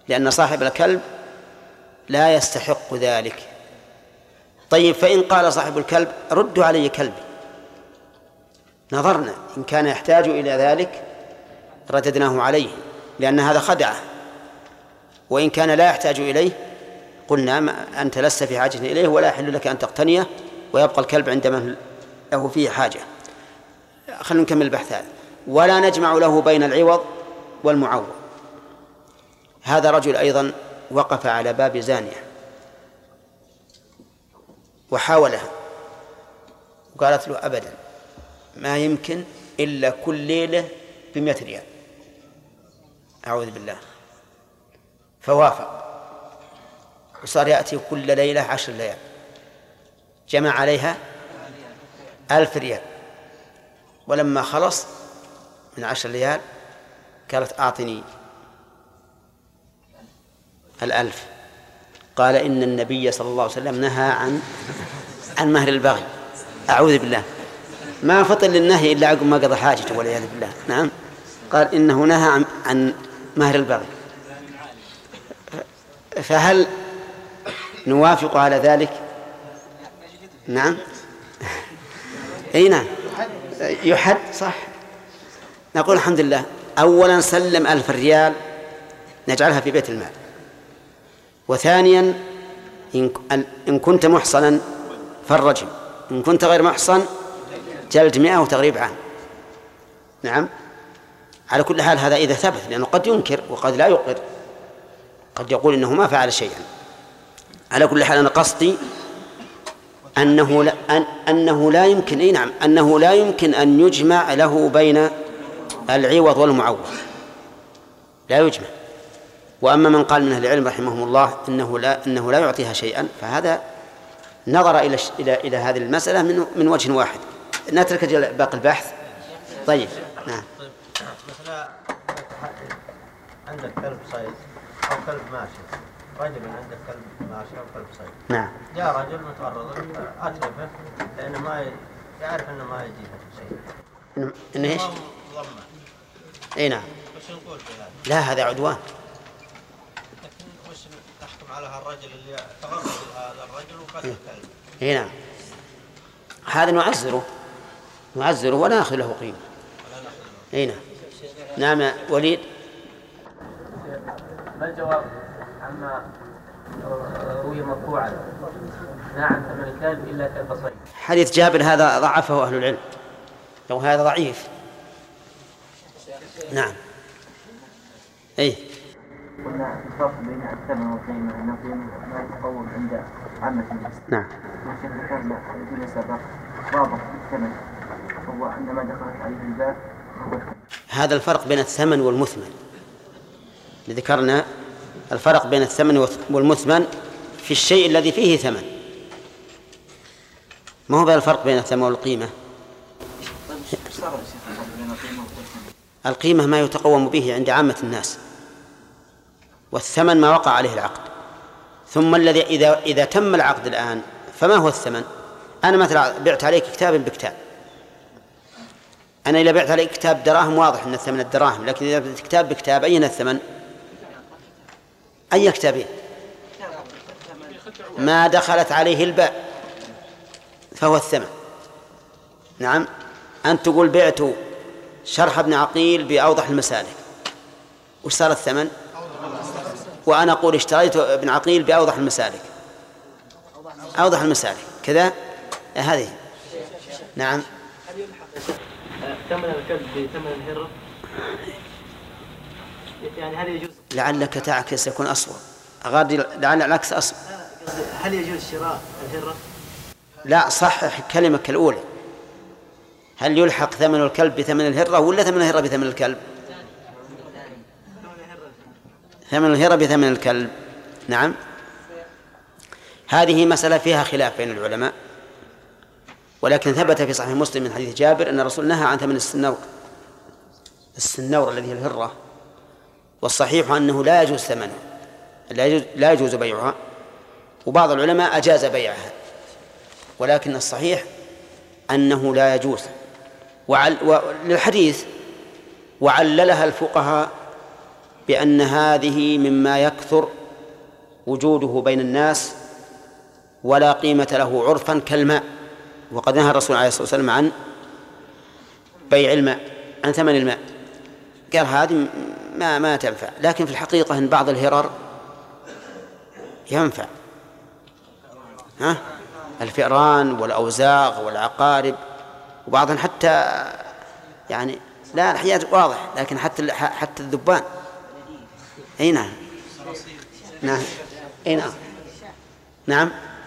لأن صاحب الكلب لا يستحق ذلك. طيب فإن قال صاحب الكلب ردوا علي كلبي، نظرنا إن كان يحتاج إلى ذلك رددناه عليه لأن هذا خدعه، وإن كان لا يحتاج إليه قلنا أنت لست في حاجة إليه ولا يحل لك أن تقتنيه ويبقى الكلب عند من له فيه حاجة. خلينا نكمل البحث هذا. ولا نجمع له بين العوض والمعوض. هذا رجل أيضا وقف على باب زانية وحاولها وقالت له أبدا ما يمكن إلا كل ليلة بمئة ريال، أعوذ بالله، فوافق وصار يأتي كل ليلة عشر ليال، جمع عليها ألف ريال. ولما خلص من عشر ليال قالت أعطني الألف. قال إن النبي صلى الله عليه وسلم نهى عن عن مهر البغي. أعوذ بالله، ما فطن للنهي إلا عقب ما قضى حاجته والعياذ بالله. نعم، قال إنه نهى عن, عن مهر البغي. فهل نوافق على ذلك؟ نعم. أي نعم، يحد صح. نقول الحمد لله، أولا سلم ألف ريال نجعلها في بيت المال، وثانيا إن كنت محصنا فالرجم، إن كنت غير محصن جلد مئة وتغريب عام. نعم، على كل حال هذا إذا ثبت، لأنه قد ينكر وقد لا يقر، قد يقول إنه ما فعل شيئا. على كل حال أنا قصدي أنه لا, أن أنه لا يمكن أي نعم أنه لا يمكن أن يجمع له بين العوض والمعوض، لا يجمع. وأما من قال من أهل العلم رحمهم الله إنه لا إنه لا يعطيها شيئا، فهذا نظر إلى إلى إلى هذه المسألة من من وجه واحد. نترك باقي البحث. طيب نعم. مثلا عندك كلب صيد أو كلب ماشي، رجل عندك كلب ماشي أو كلب صيد. نعم. جاء رجل متعرض أتلفه لأنه ما يعرف أنه ما يجيبه شيء. إنه إيش؟ ضمن. أي نعم. وش نقول في هذا؟ لا هذا عدوان. لكن وش تحكم على هالرجل اللي تغرب هذا الرجل وقتل الكلب؟ أي نعم. هذا نعزره نعزره ولا نأخذ له قيمة. أي نعم. نعم وليد. ما الجواب عما روي مرفوعا نعم ثمن الكلب إلا كلب صيد؟ حديث جابر هذا ضعفه أهل العلم، لو هذا ضعيف. نعم. أي. قلنا الفرق بين الثمن والقيمة أنه ما يتقوم عند عامة الناس. نعم. لكن ذكرنا الذي سبق واضح الثمن هو عندما دخلت عليه الباب هو الثمن. هذا الفرق بين الثمن والمثمن. ذكرنا الفرق بين الثمن والمثمن في الشيء الذي فيه ثمن. ما هو الفرق بين الثمن والقيمة؟ القيمة ما يتقوم به عند عامة الناس، والثمن ما وقع عليه العقد. ثم الذي إذا إذا تم العقد الآن فما هو الثمن؟ أنا مثلا بعت عليك كتابا بكتاب، أنا إذا بعت عليك كتاب دراهم واضح أن الثمن الدراهم، لكن إذا بعت كتاب بكتاب أين الثمن؟ أي كتابين؟ ما دخلت عليه الباء فهو الثمن. نعم. أنت تقول بعت شرح ابن عقيل بأوضح المسالك، وش صار الثمن؟ وأنا أقول اشتريت ابن عقيل بأوضح المسالك، أوضح المسالك كذا هذه. نعم. ثمن الكلب بثمن الهرة يعني هل يجوز؟ لعلك تعكس يكون أصوب، أغادي لعل العكس أصوب. هل يجوز شراء الهرة؟ لا، صحح كلمك الأولى. هل يلحق ثمن الكلب بثمن الهرة ولا ثمن الهرة بثمن الكلب؟ ثمن الهرة بثمن الكلب. نعم. هذه مسألة فيها خلاف بين العلماء، ولكن ثبت في صحيح مسلم من حديث جابر أن الرسول نهى عن ثمن السنور، السنور الذي هي الهرة، والصحيح أنه لا يجوز ثمنه، لا يجوز, لا يجوز بيعها، وبعض العلماء أجاز بيعها، ولكن الصحيح أنه لا يجوز. وعل... وللحديث وعللها الفقهاء بأن هذه مما يكثر وجوده بين الناس ولا قيمة له عرفا كالماء، وقد نهى الرسول عليه الصلاة والسلام عن بيع الماء، عن ثمن الماء، قال هذه ما ما تنفع. لكن في الحقيقة إن بعض الهرر ينفع، ها؟ الفئران والأوزاغ والعقارب، وبعضهم حتى يعني لا الحياة واضح، لكن حتى حتى الذبان. أي نعم نعم أي نعم نعم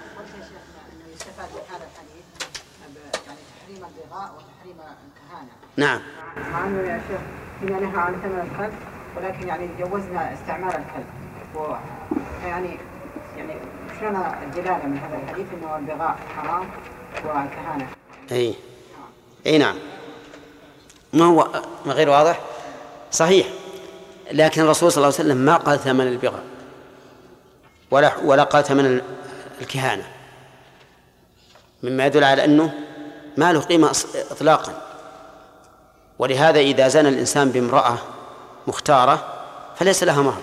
نعم. مع انه يا شيخ فينا نهى عن ثمن الكلب، ولكن يعني جوزنا استعمال الكلب، و يعني يعني شلون الدلاله من هذا الحديث انه البغاء حرام والكهانه؟ اي اي نعم، ما هو ما غير واضح؟ صحيح، لكن الرسول صلى الله عليه وسلم ما قال ثمن البغاء ولا ولا قال ثمن الكهانه، مما يدل على انه ما له قيمه اطلاقا. ولهذا إذا زنى الإنسان بامرأة مختارة فليس لها مهر،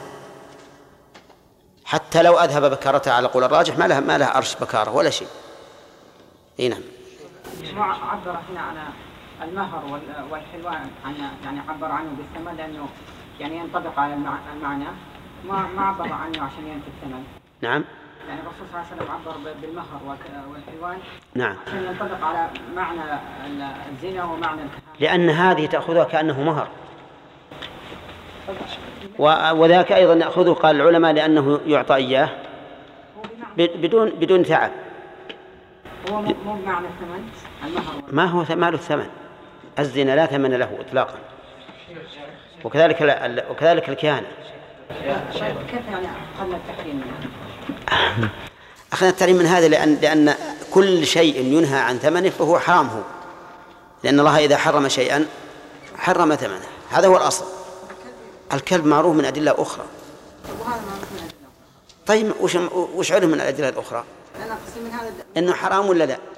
حتى لو أذهب بكارتها على قول الراجح ما لها ما لها أرش بكارة ولا شيء. إيه نعم. ما عبر هنا عن المهر والحلوان عن يعني عبر عنه بالثمن لأنه يعني ينطبق على المعنى، ما ما عبر عنه عشان ينفي الثمن. نعم. يعني الرسول صلى الله عليه وسلم عبر بالمهر والحلوان نعم عشان ينطبق على معنى الزنا ومعنى الكهانة، لأن هذه تأخذها كأنه مهر، وذاك أيضا نأخذه قال العلماء لأنه يعطى إياه بدون بدون تعب. هو مو معنى الثمن المهر، ما هو مال الثمن، الزنا لا ثمن له إطلاقا، وكذلك وكذلك الكهانة. كيف يعني أخذنا التحريم منها؟ أخذنا التحريم من هذا لأن لأن كل شيء ينهى عن ثمنه فهو حرام، هو لأن الله إذا حرم شيئا حرم ثمنه، هذا هو الأصل. الكلب معروف من أدلة أخرى. طيب وش وش علم من الأدلة الأخرى؟ إنه حرام ولا لا؟